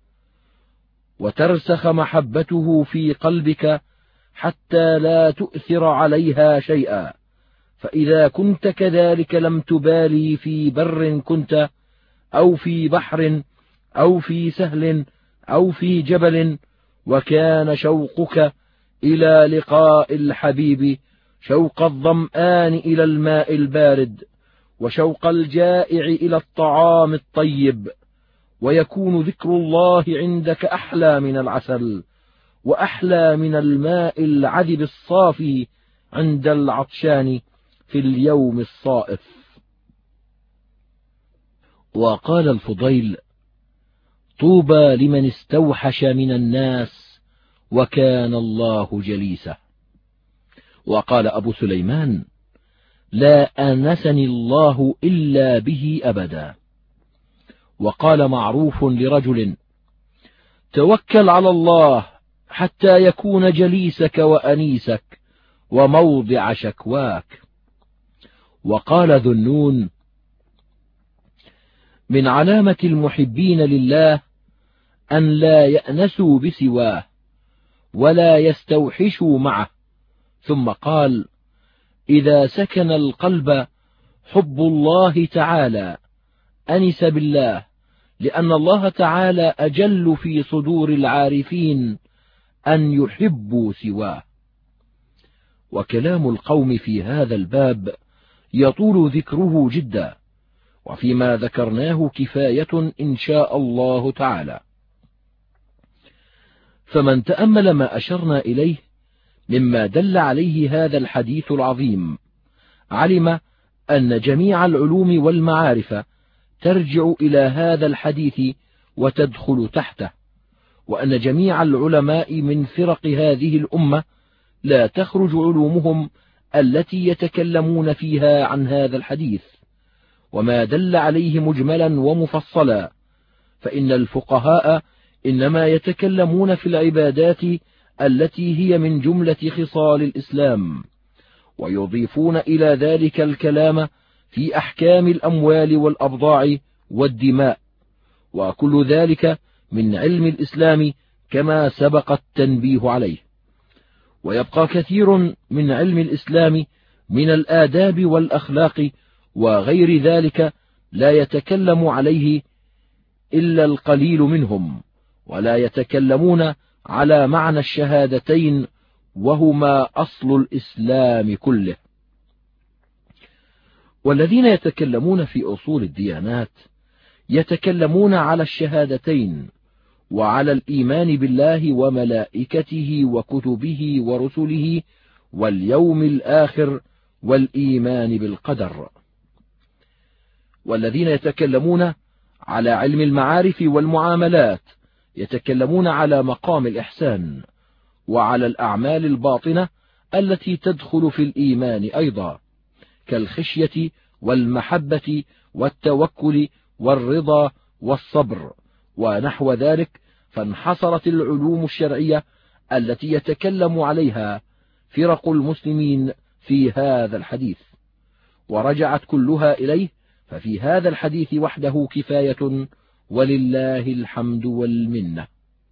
وترسخ محبته في قلبك حتى لا تؤثر عليها شيئا. فإذا كنت كذلك لم تبالي في بر كنت أو في بحر أو في سهل أو في جبل، وكان شوقك إلى لقاء الحبيب شوق الظمآن إلى الماء البارد، وشوق الجائع إلى الطعام الطيب، ويكون ذكر الله عندك أحلى من العسل وأحلى من الماء العذب الصافي عند العطشان في اليوم الصائف. وقال الفضيل: طوبى لمن استوحش من الناس وكان الله جليسه. وقال أبو سليمان: لا آنسني الله إلا به أبدا. وقال معروف لرجل: توكل على الله حتى يكون جليسك وأنيسك وموضع شكواك. وقال ذو النون: من علامة المحبين لله أن لا يأنسوا بسواه ولا يستوحشوا معه. ثم قال: إذا سكن القلب حب الله تعالى أنس بالله، لأن الله تعالى أجل في صدور العارفين أن يحبوا سواه. وكلام القوم في هذا الباب يطول ذكره جدا، وفيما ذكرناه كفاية إن شاء الله تعالى. فمن تأمل ما أشرنا إليه مما دل عليه هذا الحديث العظيم علم أن جميع العلوم والمعارف ترجع إلى هذا الحديث وتدخل تحته، وأن جميع العلماء من فرق هذه الأمة لا تخرج علومهم التي يتكلمون فيها عن هذا الحديث وما دل عليه مجملا ومفصلا، فإن الفقهاء إنما يتكلمون في العبادات التي هي من جملة خصال الإسلام، ويضيفون إلى ذلك الكلام في أحكام الأموال والأبضاع والدماء، وكل ذلك من علم الإسلام كما سبق التنبيه عليه. ويبقى كثير من علم الإسلام من الآداب والأخلاق وغير ذلك لا يتكلم عليه إلا القليل منهم، ولا يتكلمون على معنى الشهادتين وهما أصل الإسلام كله. والذين يتكلمون في أصول الديانات يتكلمون على الشهادتين وعلى الإيمان بالله وملائكته وكتبه ورسله واليوم الآخر والإيمان بالقدر. والذين يتكلمون على علم المعارف والمعاملات يتكلمون على مقام الإحسان وعلى الأعمال الباطنة التي تدخل في الإيمان أيضا، كالخشية والمحبة والتوكل والرضا والصبر ونحو ذلك. فانحصرت العلوم الشرعية التي يتكلم عليها فرق المسلمين في هذا الحديث، ورجعت كلها إليه، ففي هذا الحديث وحده كفاية ولله الحمد والمنة.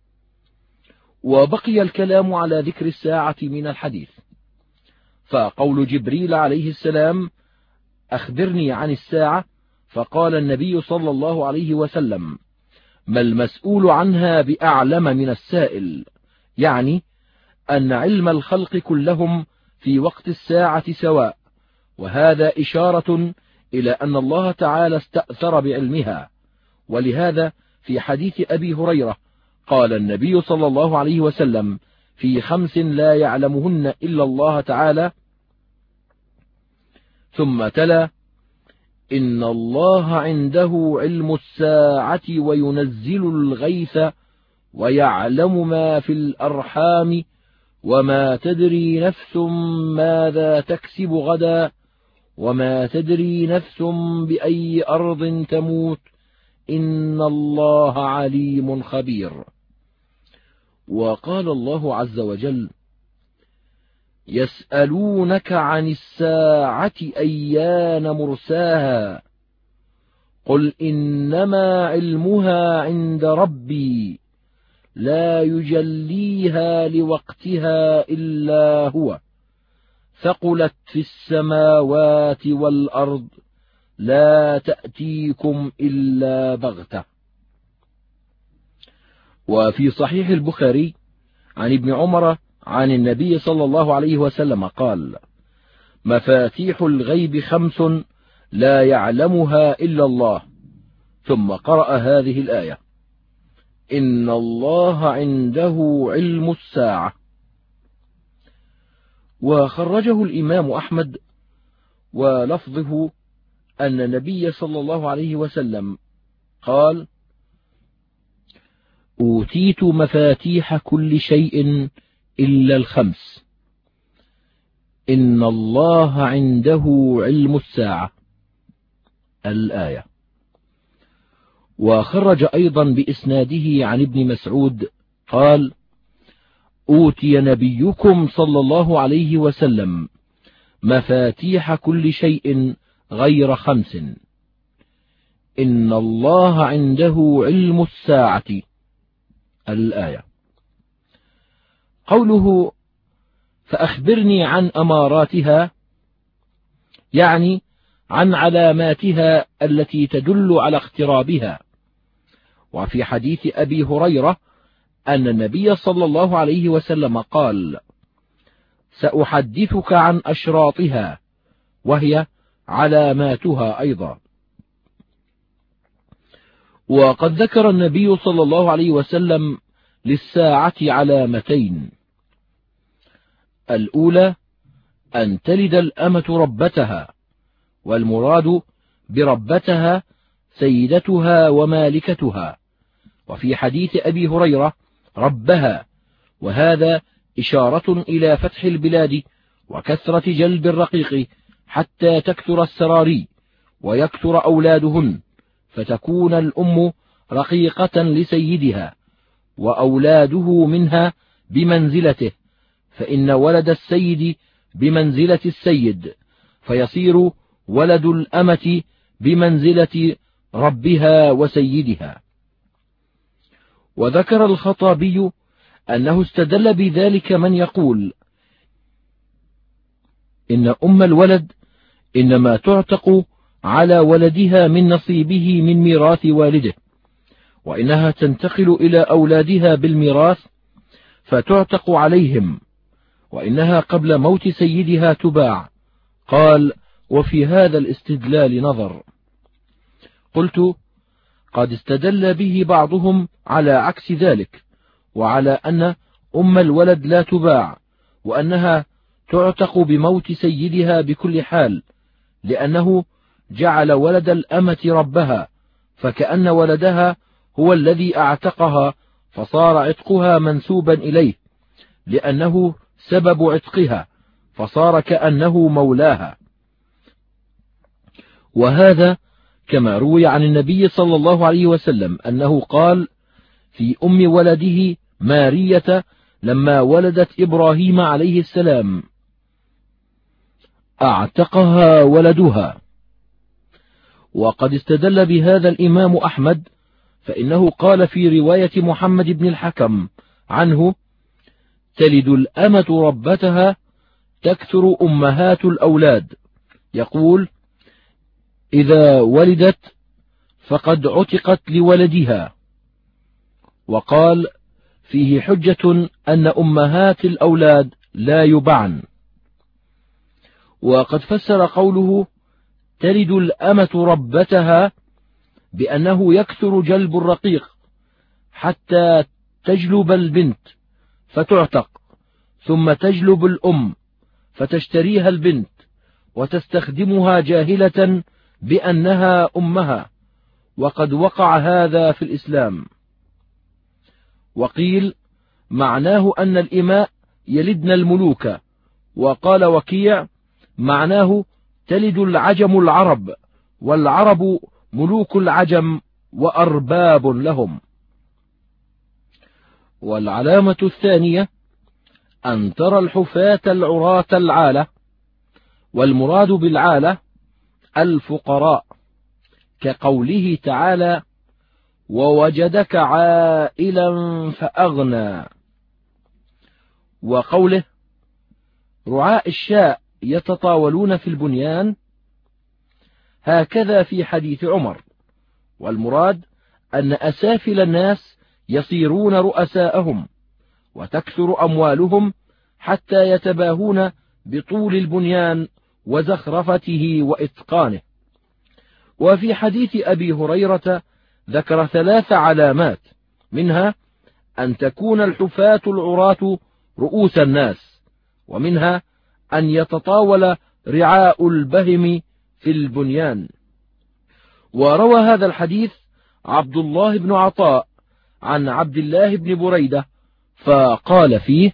وبقي الكلام على ذكر الساعة من الحديث، فقول جبريل عليه السلام: أخبرني عن الساعة، فقال النبي صلى الله عليه وسلم: ما المسؤول عنها بأعلم من السائل، يعني أن علم الخلق كلهم في وقت الساعة سواء، وهذا إشارة إلى أن الله تعالى استأثر بعلمها. ولهذا في حديث أبي هريرة قال النبي صلى الله عليه وسلم في خمس لا يعلمهن إلا الله تعالى، ثم تلا: إن الله عنده علم الساعة وينزل الغيث ويعلم ما في الأرحام وما تدري نفس ماذا تكسب غدا وما تدري نفس بأي أرض تموت إن الله عليم خبير. وقال الله عز وجل: يسألونك عن الساعة أيان مرساها قل إنما علمها عند ربي لا يجليها لوقتها إلا هو ثقلت في السماوات والأرض لا تأتيكم إلا بغتة. وفي صحيح البخاري عن ابن عمر عن النبي صلى الله عليه وسلم قال: مفاتيح الغيب خمس لا يعلمها إلا الله، ثم قرأ هذه الآية: إن الله عنده علم الساعة. وخرجه الإمام أحمد ولفظه أن النبي صلى الله عليه وسلم قال: أوتيت مفاتيح كل شيء إلا الخمس، إن الله عنده علم الساعة، الآية. وخرج أيضا بإسناده عن ابن مسعود قال: أوتي نبيكم صلى الله عليه وسلم مفاتيح كل شيء غير خمس، إن الله عنده علم الساعة، الآية. قوله فأخبرني عن أماراتها يعني عن علاماتها التي تدل على اقترابها. وفي حديث أبي هريرة أن النبي صلى الله عليه وسلم قال: سأحدثك عن أشراطها، وهي علاماتها أيضا. وقد ذكر النبي صلى الله عليه وسلم للساعة علامتين: الأولى أن تلد الأمة ربتها، والمراد بربتها سيدتها ومالكتها، وفي حديث أبي هريرة ربها، وهذا إشارة إلى فتح البلاد وكثرة جلب الرقيق حتى تكثر السراري ويكثر أولادهن، فتكون الأم رقيقة لسيدها وأولاده منها بمنزلته، فإن ولد السيد بمنزلة السيد، فيصير ولد الأمة بمنزلة ربها وسيدها. وذكر الخطابي أنه استدل بذلك من يقول إن أم الولد إنما تعتق على ولدها من نصيبه من ميراث والده، وإنها تنتقل إلى أولادها بالميراث فتعتق عليهم، وإنها قبل موت سيدها تباع. قال: وفي هذا الاستدلال نظر. قلت: قد استدل به بعضهم على عكس ذلك، وعلى أن أم الولد لا تباع، وأنها تعتق بموت سيدها بكل حال، لأنه جعل ولد الأمة ربها، فكأن ولدها هو الذي أعتقها، فصار عتقها منسوبا إليه لأنه سبب عتقها، فصار كأنه مولاها. وهذا كما روي عن النبي صلى الله عليه وسلم أنه قال في أم ولده مارية لما ولدت إبراهيم عليه السلام: أعتقها ولدها. وقد استدل بهذا الإمام أحمد، فإنه قال في رواية محمد بن الحكم عنه: تلد الأمة ربتها تكثر أمهات الأولاد، يقول: إذا ولدت فقد عتقت لولدها. وقال فيه حجة أن أمهات الأولاد لا يبعن. وقد فسر قوله تلد الأمة ربتها بأنه يكثر جلب الرقيق حتى تجلب البنت فتعتق، ثم تجلب الأم فتشتريها البنت وتستخدمها جاهلة بأنها أمها، وقد وقع هذا في الإسلام. وقيل معناه أن الإماء يلدن الملوك، وقال وكيع معناه تلد العجم العرب، والعرب ملوك العجم وأرباب لهم. والعلامة الثانية أن ترى الحفاة العراة العالة، والمراد بالعالة الفقراء، كقوله تعالى: ووجدك عائلا فأغنى، وقوله: رعاء الشاء يتطاولون في البنيان، هكذا في حديث عمر. والمراد أن أسافل الناس يصيرون رؤساءهم، وتكثر أموالهم حتى يتباهون بطول البنيان وزخرفته وإتقانه. وفي حديث أبي هريرة ذكر ثلاث علامات، منها أن تكون الحفاة العراة رؤوس الناس، ومنها أن يتطاول رعاء البهم في البنيان. وروى هذا الحديث عبد الله بن عطاء عن عبد الله بن بريدة فقال فيه: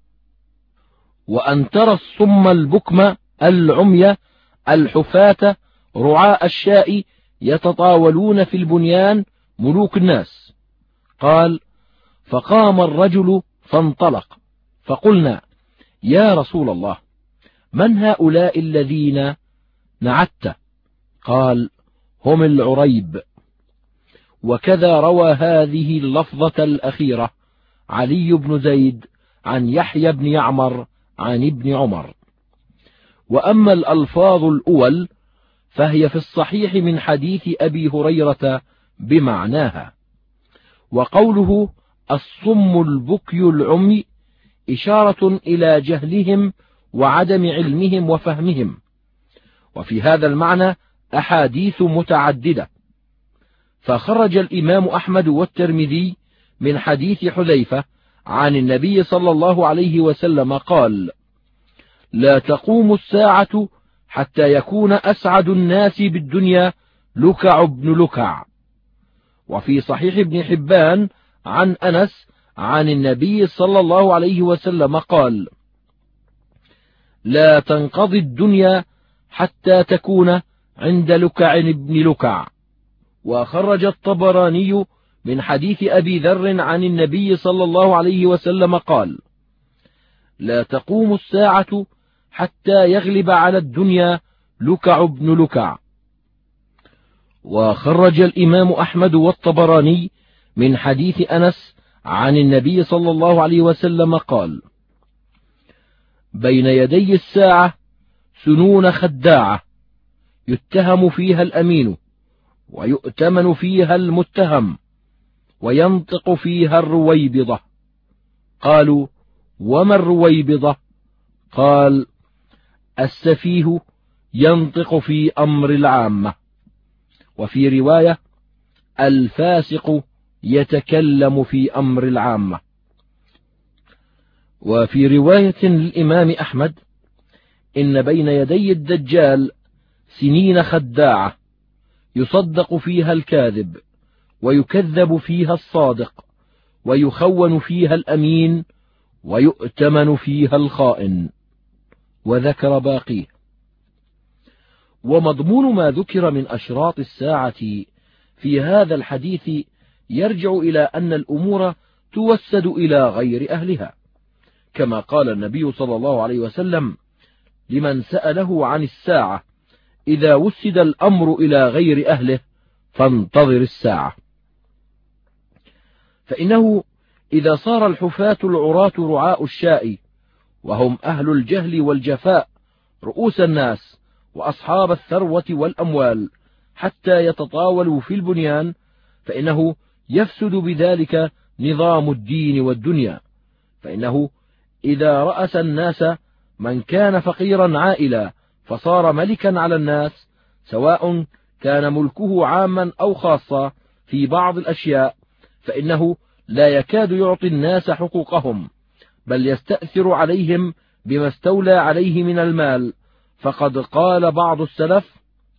وأن ترى الصم البكم العمي الحفاة رعاء الشاء يتطاولون في البنيان ملوك الناس. قال: فقام الرجل فانطلق، فقلنا: يا رسول الله، من هؤلاء الذين نعت؟ قال: هم العريب. وكذا روى هذه اللفظة الأخيرة علي بن زيد عن يحيى بن يعمر عن ابن عمر. وأما الألفاظ الأول فهي في الصحيح من حديث أبي هريرة بمعناها. وقوله الصم البكي العمي إشارة إلى جهلهم وعدم علمهم وفهمهم. وفي هذا المعنى أحاديث متعددة، فخرج الإمام أحمد والترمذي من حديث حذيفة عن النبي صلى الله عليه وسلم قال: لا تقوم الساعة حتى يكون أسعد الناس بالدنيا لكع بن لكع. وفي صحيح ابن حبان عن أنس عن النبي صلى الله عليه وسلم قال: لا تنقضي الدنيا حتى تكون عند لكع بن لكع. وخرج الطبراني من حديث أبي ذر عن النبي صلى الله عليه وسلم قال: لا تقوم الساعة حتى يغلب على الدنيا لكع بن لكع. وخرج الإمام أحمد والطبراني من حديث أنس عن النبي صلى الله عليه وسلم قال: بين يدي الساعة سنون خداعة، يتهم فيها الأمين ويؤتمن فيها المتهم، وينطق فيها الرويبضة. قالوا: وما الرويبضة؟ قال: السفيه ينطق في أمر العامة. وفي رواية: الفاسق يتكلم في أمر العامة. وفي رواية للإمام أحمد: إن بين يدي الدجال سنين خداعة، يصدق فيها الكاذب، ويكذب فيها الصادق، ويخون فيها الأمين، ويؤتمن فيها الخائن. وذكر باقيه. ومضمون ما ذكر من أشراط الساعة في هذا الحديث يرجع إلى أن الأمور توسد إلى غير أهلها، كما قال النبي صلى الله عليه وسلم لمن سأله عن الساعة: إذا وسد الأمر إلى غير أهله فانتظر الساعة. فإنه إذا صار الحفاة العراة رعاء الشاء، وهم أهل الجهل والجفاء، رؤوس الناس وأصحاب الثروة والأموال، حتى يتطاولوا في البنيان، فإنه يفسد بذلك نظام الدين والدنيا. فإنه إذا رأس الناس من كان فقيرا عائلا فصار ملكا على الناس، سواء كان ملكه عاما أو خاصا في بعض الأشياء، فإنه لا يكاد يعطي الناس حقوقهم، بل يستأثر عليهم بما استولى عليه من المال. فقد قال بعض السلف: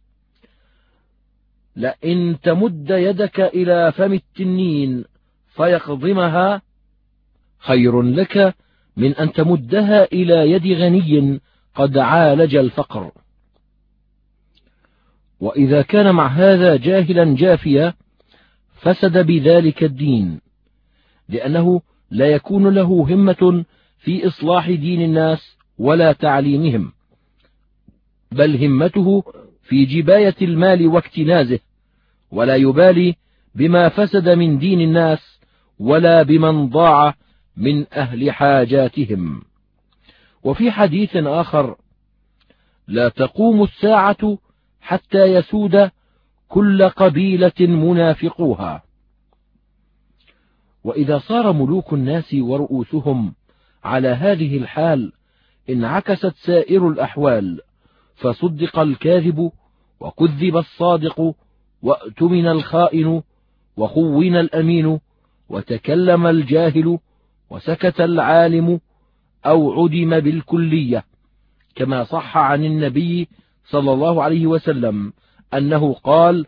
لئن تمد يدك إلى فم التنين فيقضمها خير لك من أن تمدها إلى يد غني قد عالج الفقر. وإذا كان مع هذا جاهلا جافيا فسد بذلك الدين، لأنه لا يكون له همة في إصلاح دين الناس ولا تعليمهم، بل همته في جباية المال واكتنازه، ولا يبالي بما فسد من دين الناس ولا بمن ضاع من أهل حاجاتهم. وفي حديث آخر: لا تقوم الساعة حتى يسود كل قبيلة منافقوها. وإذا صار ملوك الناس ورؤوسهم على هذه الحال انعكست سائر الأحوال، فصدق الكاذب وكذب الصادق وأتمن الخائن وخون الأمين، وتكلم الجاهل وسكت العالم أو عدم بالكلية، كما صح عن النبي صلى الله عليه وسلم أنه قال: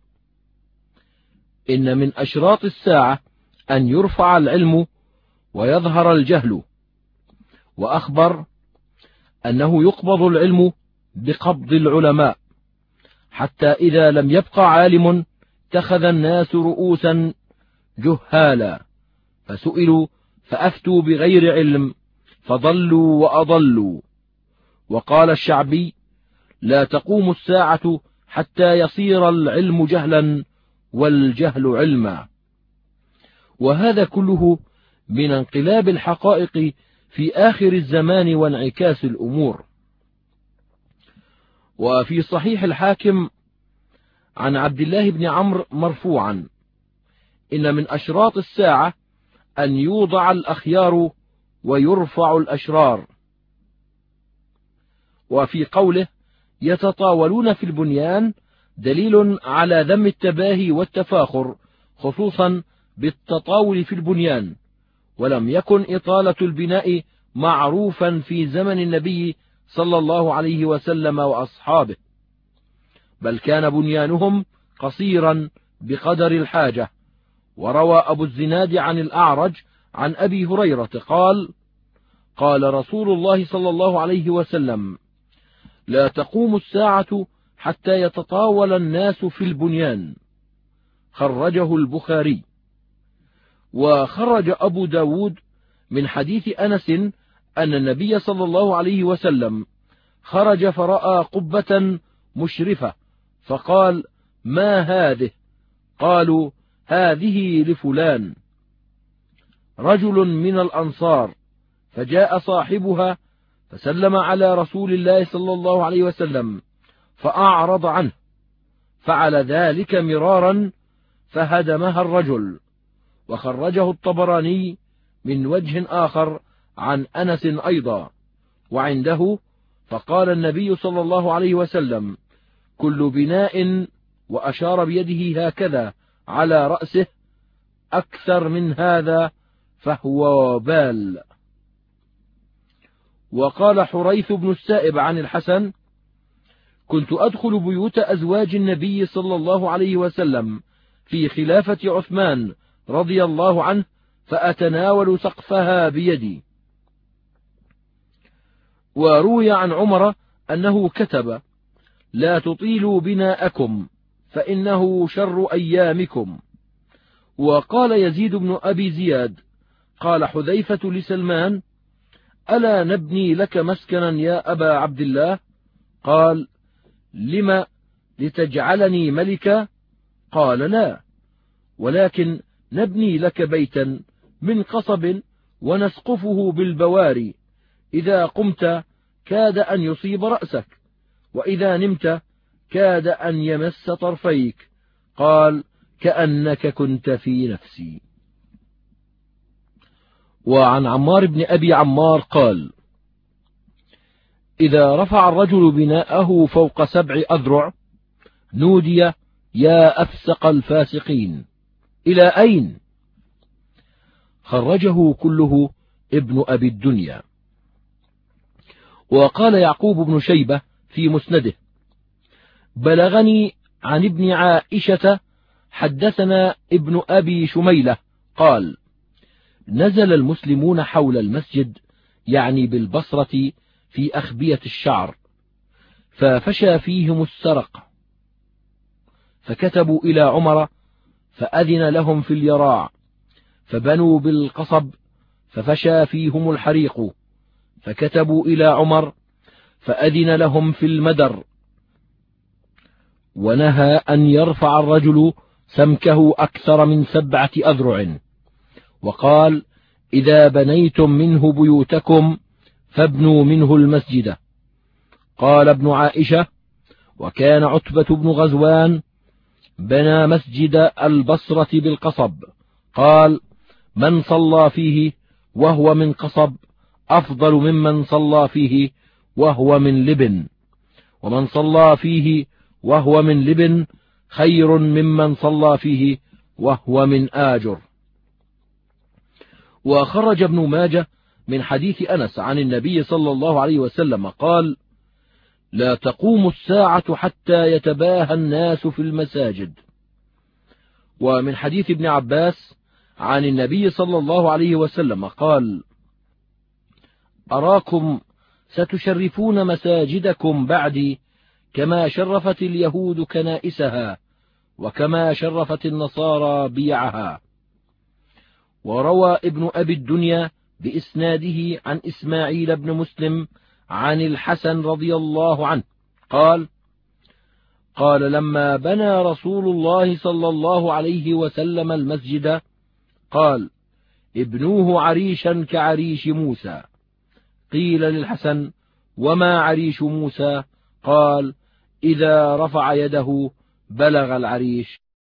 إن من أشراط الساعة أن يرفع العلم ويظهر الجهل. وأخبر أنه يقبض العلم بقبض العلماء، حتى إذا لم يبق عالم اتخذ الناس رؤوسا جهالا، فسئلوا فأفتوا بغير علم فضلوا وأضلوا. وقال الشعبي: لا تقوم الساعة حتى يصير العلم جهلا والجهل علما. وهذا كله من انقلاب الحقائق في آخر الزمان وانعكاس الأمور. وفي صحيح الحاكم عن عبد الله بن عمرو مرفوعا: إن من أشراط الساعة أن يوضع الأخيار ويرفع الأشرار. وفي قوله: يتطاولون في البنيان دليل على ذم التباهي والتفاخر، خصوصا بالتطاول في البنيان، ولم يكن إطالة البناء معروفا في زمن النبي صلى الله عليه وسلم وأصحابه، بل كان بنيانهم قصيرا بقدر الحاجة. وروى أبو الزناد عن الأعرج عن أبي هريرة قال: قال رسول الله صلى الله عليه وسلم: لا تقوم الساعة حتى يتطاول الناس في البنيان. خرجه البخاري. وخرج أبو داود من حديث أنس أن النبي صلى الله عليه وسلم خرج فرأى قبة مشرفة، فقال: ما هذه؟ قالوا: هذه لفلان، رجل من الأنصار. فجاء صاحبها فسلم على رسول الله صلى الله عليه وسلم فأعرض عنه، فعل ذلك مرارا فهدمها الرجل. وخرجه الطبراني من وجه آخر عن أنس أيضا، وعنده: فقال النبي صلى الله عليه وسلم: كل بناء، وأشار بيده هكذا على رأسه، أكثر من هذا فهو وبال. وقال حريث بن السائب عن الحسن: كنت أدخل بيوت أزواج النبي صلى الله عليه وسلم في خلافة عثمان رضي الله عنه فأتناول سقفها بيدي. وروي عن عمر أنه كتب: لا تطيلوا بناءكم فإنه شر أيامكم. وقال يزيد بن أبي زياد: قال حذيفة لسلمان: ألا نبني لك مسكنا يا أبا عبد الله؟ قال: لم؟ لتجعلني ملكا؟ قال: لا، ولكن نبني لك بيتا من قصب ونسقفه بالبواري، إذا قمت كاد أن يصيب رأسك، وإذا نمت كاد أن يمس طرفيك. قال: كأنك كنت في نفسي. وعن عمار بن أبي عمار قال: إذا رفع الرجل بناءه فوق سبع أذرع نودي: يا أفسق الفاسقين، إلى أين؟ خرجه كله ابن أبي الدنيا. وقال يعقوب بن شيبة في مسنده: بلغني عن ابن عائشة حدثنا ابن أبي شميلة قال: نزل المسلمون حول المسجد، يعني بالبصرة، في أخبية الشعر، ففشى فيهم السرق، فكتبوا إلى عمر فأذن لهم في اليراع، فبنوا بالقصب ففشى فيهم الحريق، فكتبوا إلى عمر فأذن لهم في المدر، ونهى أن يرفع الرجل سمكه أكثر من سبعة أذرع، وقال: إذا بنيتم منه بيوتكم فابنوا منه المسجد. قال ابن عائشة: وكان عتبة بن غزوان بنى مسجد البصرة بالقصب، قال: من صلى فيه وهو من قصب أفضل ممن صلى فيه وهو من لبن، ومن صلى فيه وهو من لبن خير ممن صلى فيه وهو من آجر. وخرج ابن ماجه من حديث أنس عن النبي صلى الله عليه وسلم قال: لا تقوم الساعة حتى يتباهى الناس في المساجد. ومن حديث ابن عباس عن النبي صلى الله عليه وسلم قال: أراكم ستشرفون مساجدكم بعدي كما شرفت اليهود كنائسها وكما شرفت النصارى بيعها. وروى ابن أبي الدنيا بإسناده عن إسماعيل بن مسلم عن الحسن رضي الله عنه قال: قال لما بنى رسول الله صلى الله عليه وسلم المسجد قال: ابنوه عريشا كعريش موسى. قيل للحسن: وما عريش موسى؟ قال: إذا رفع يده بلغ العريش.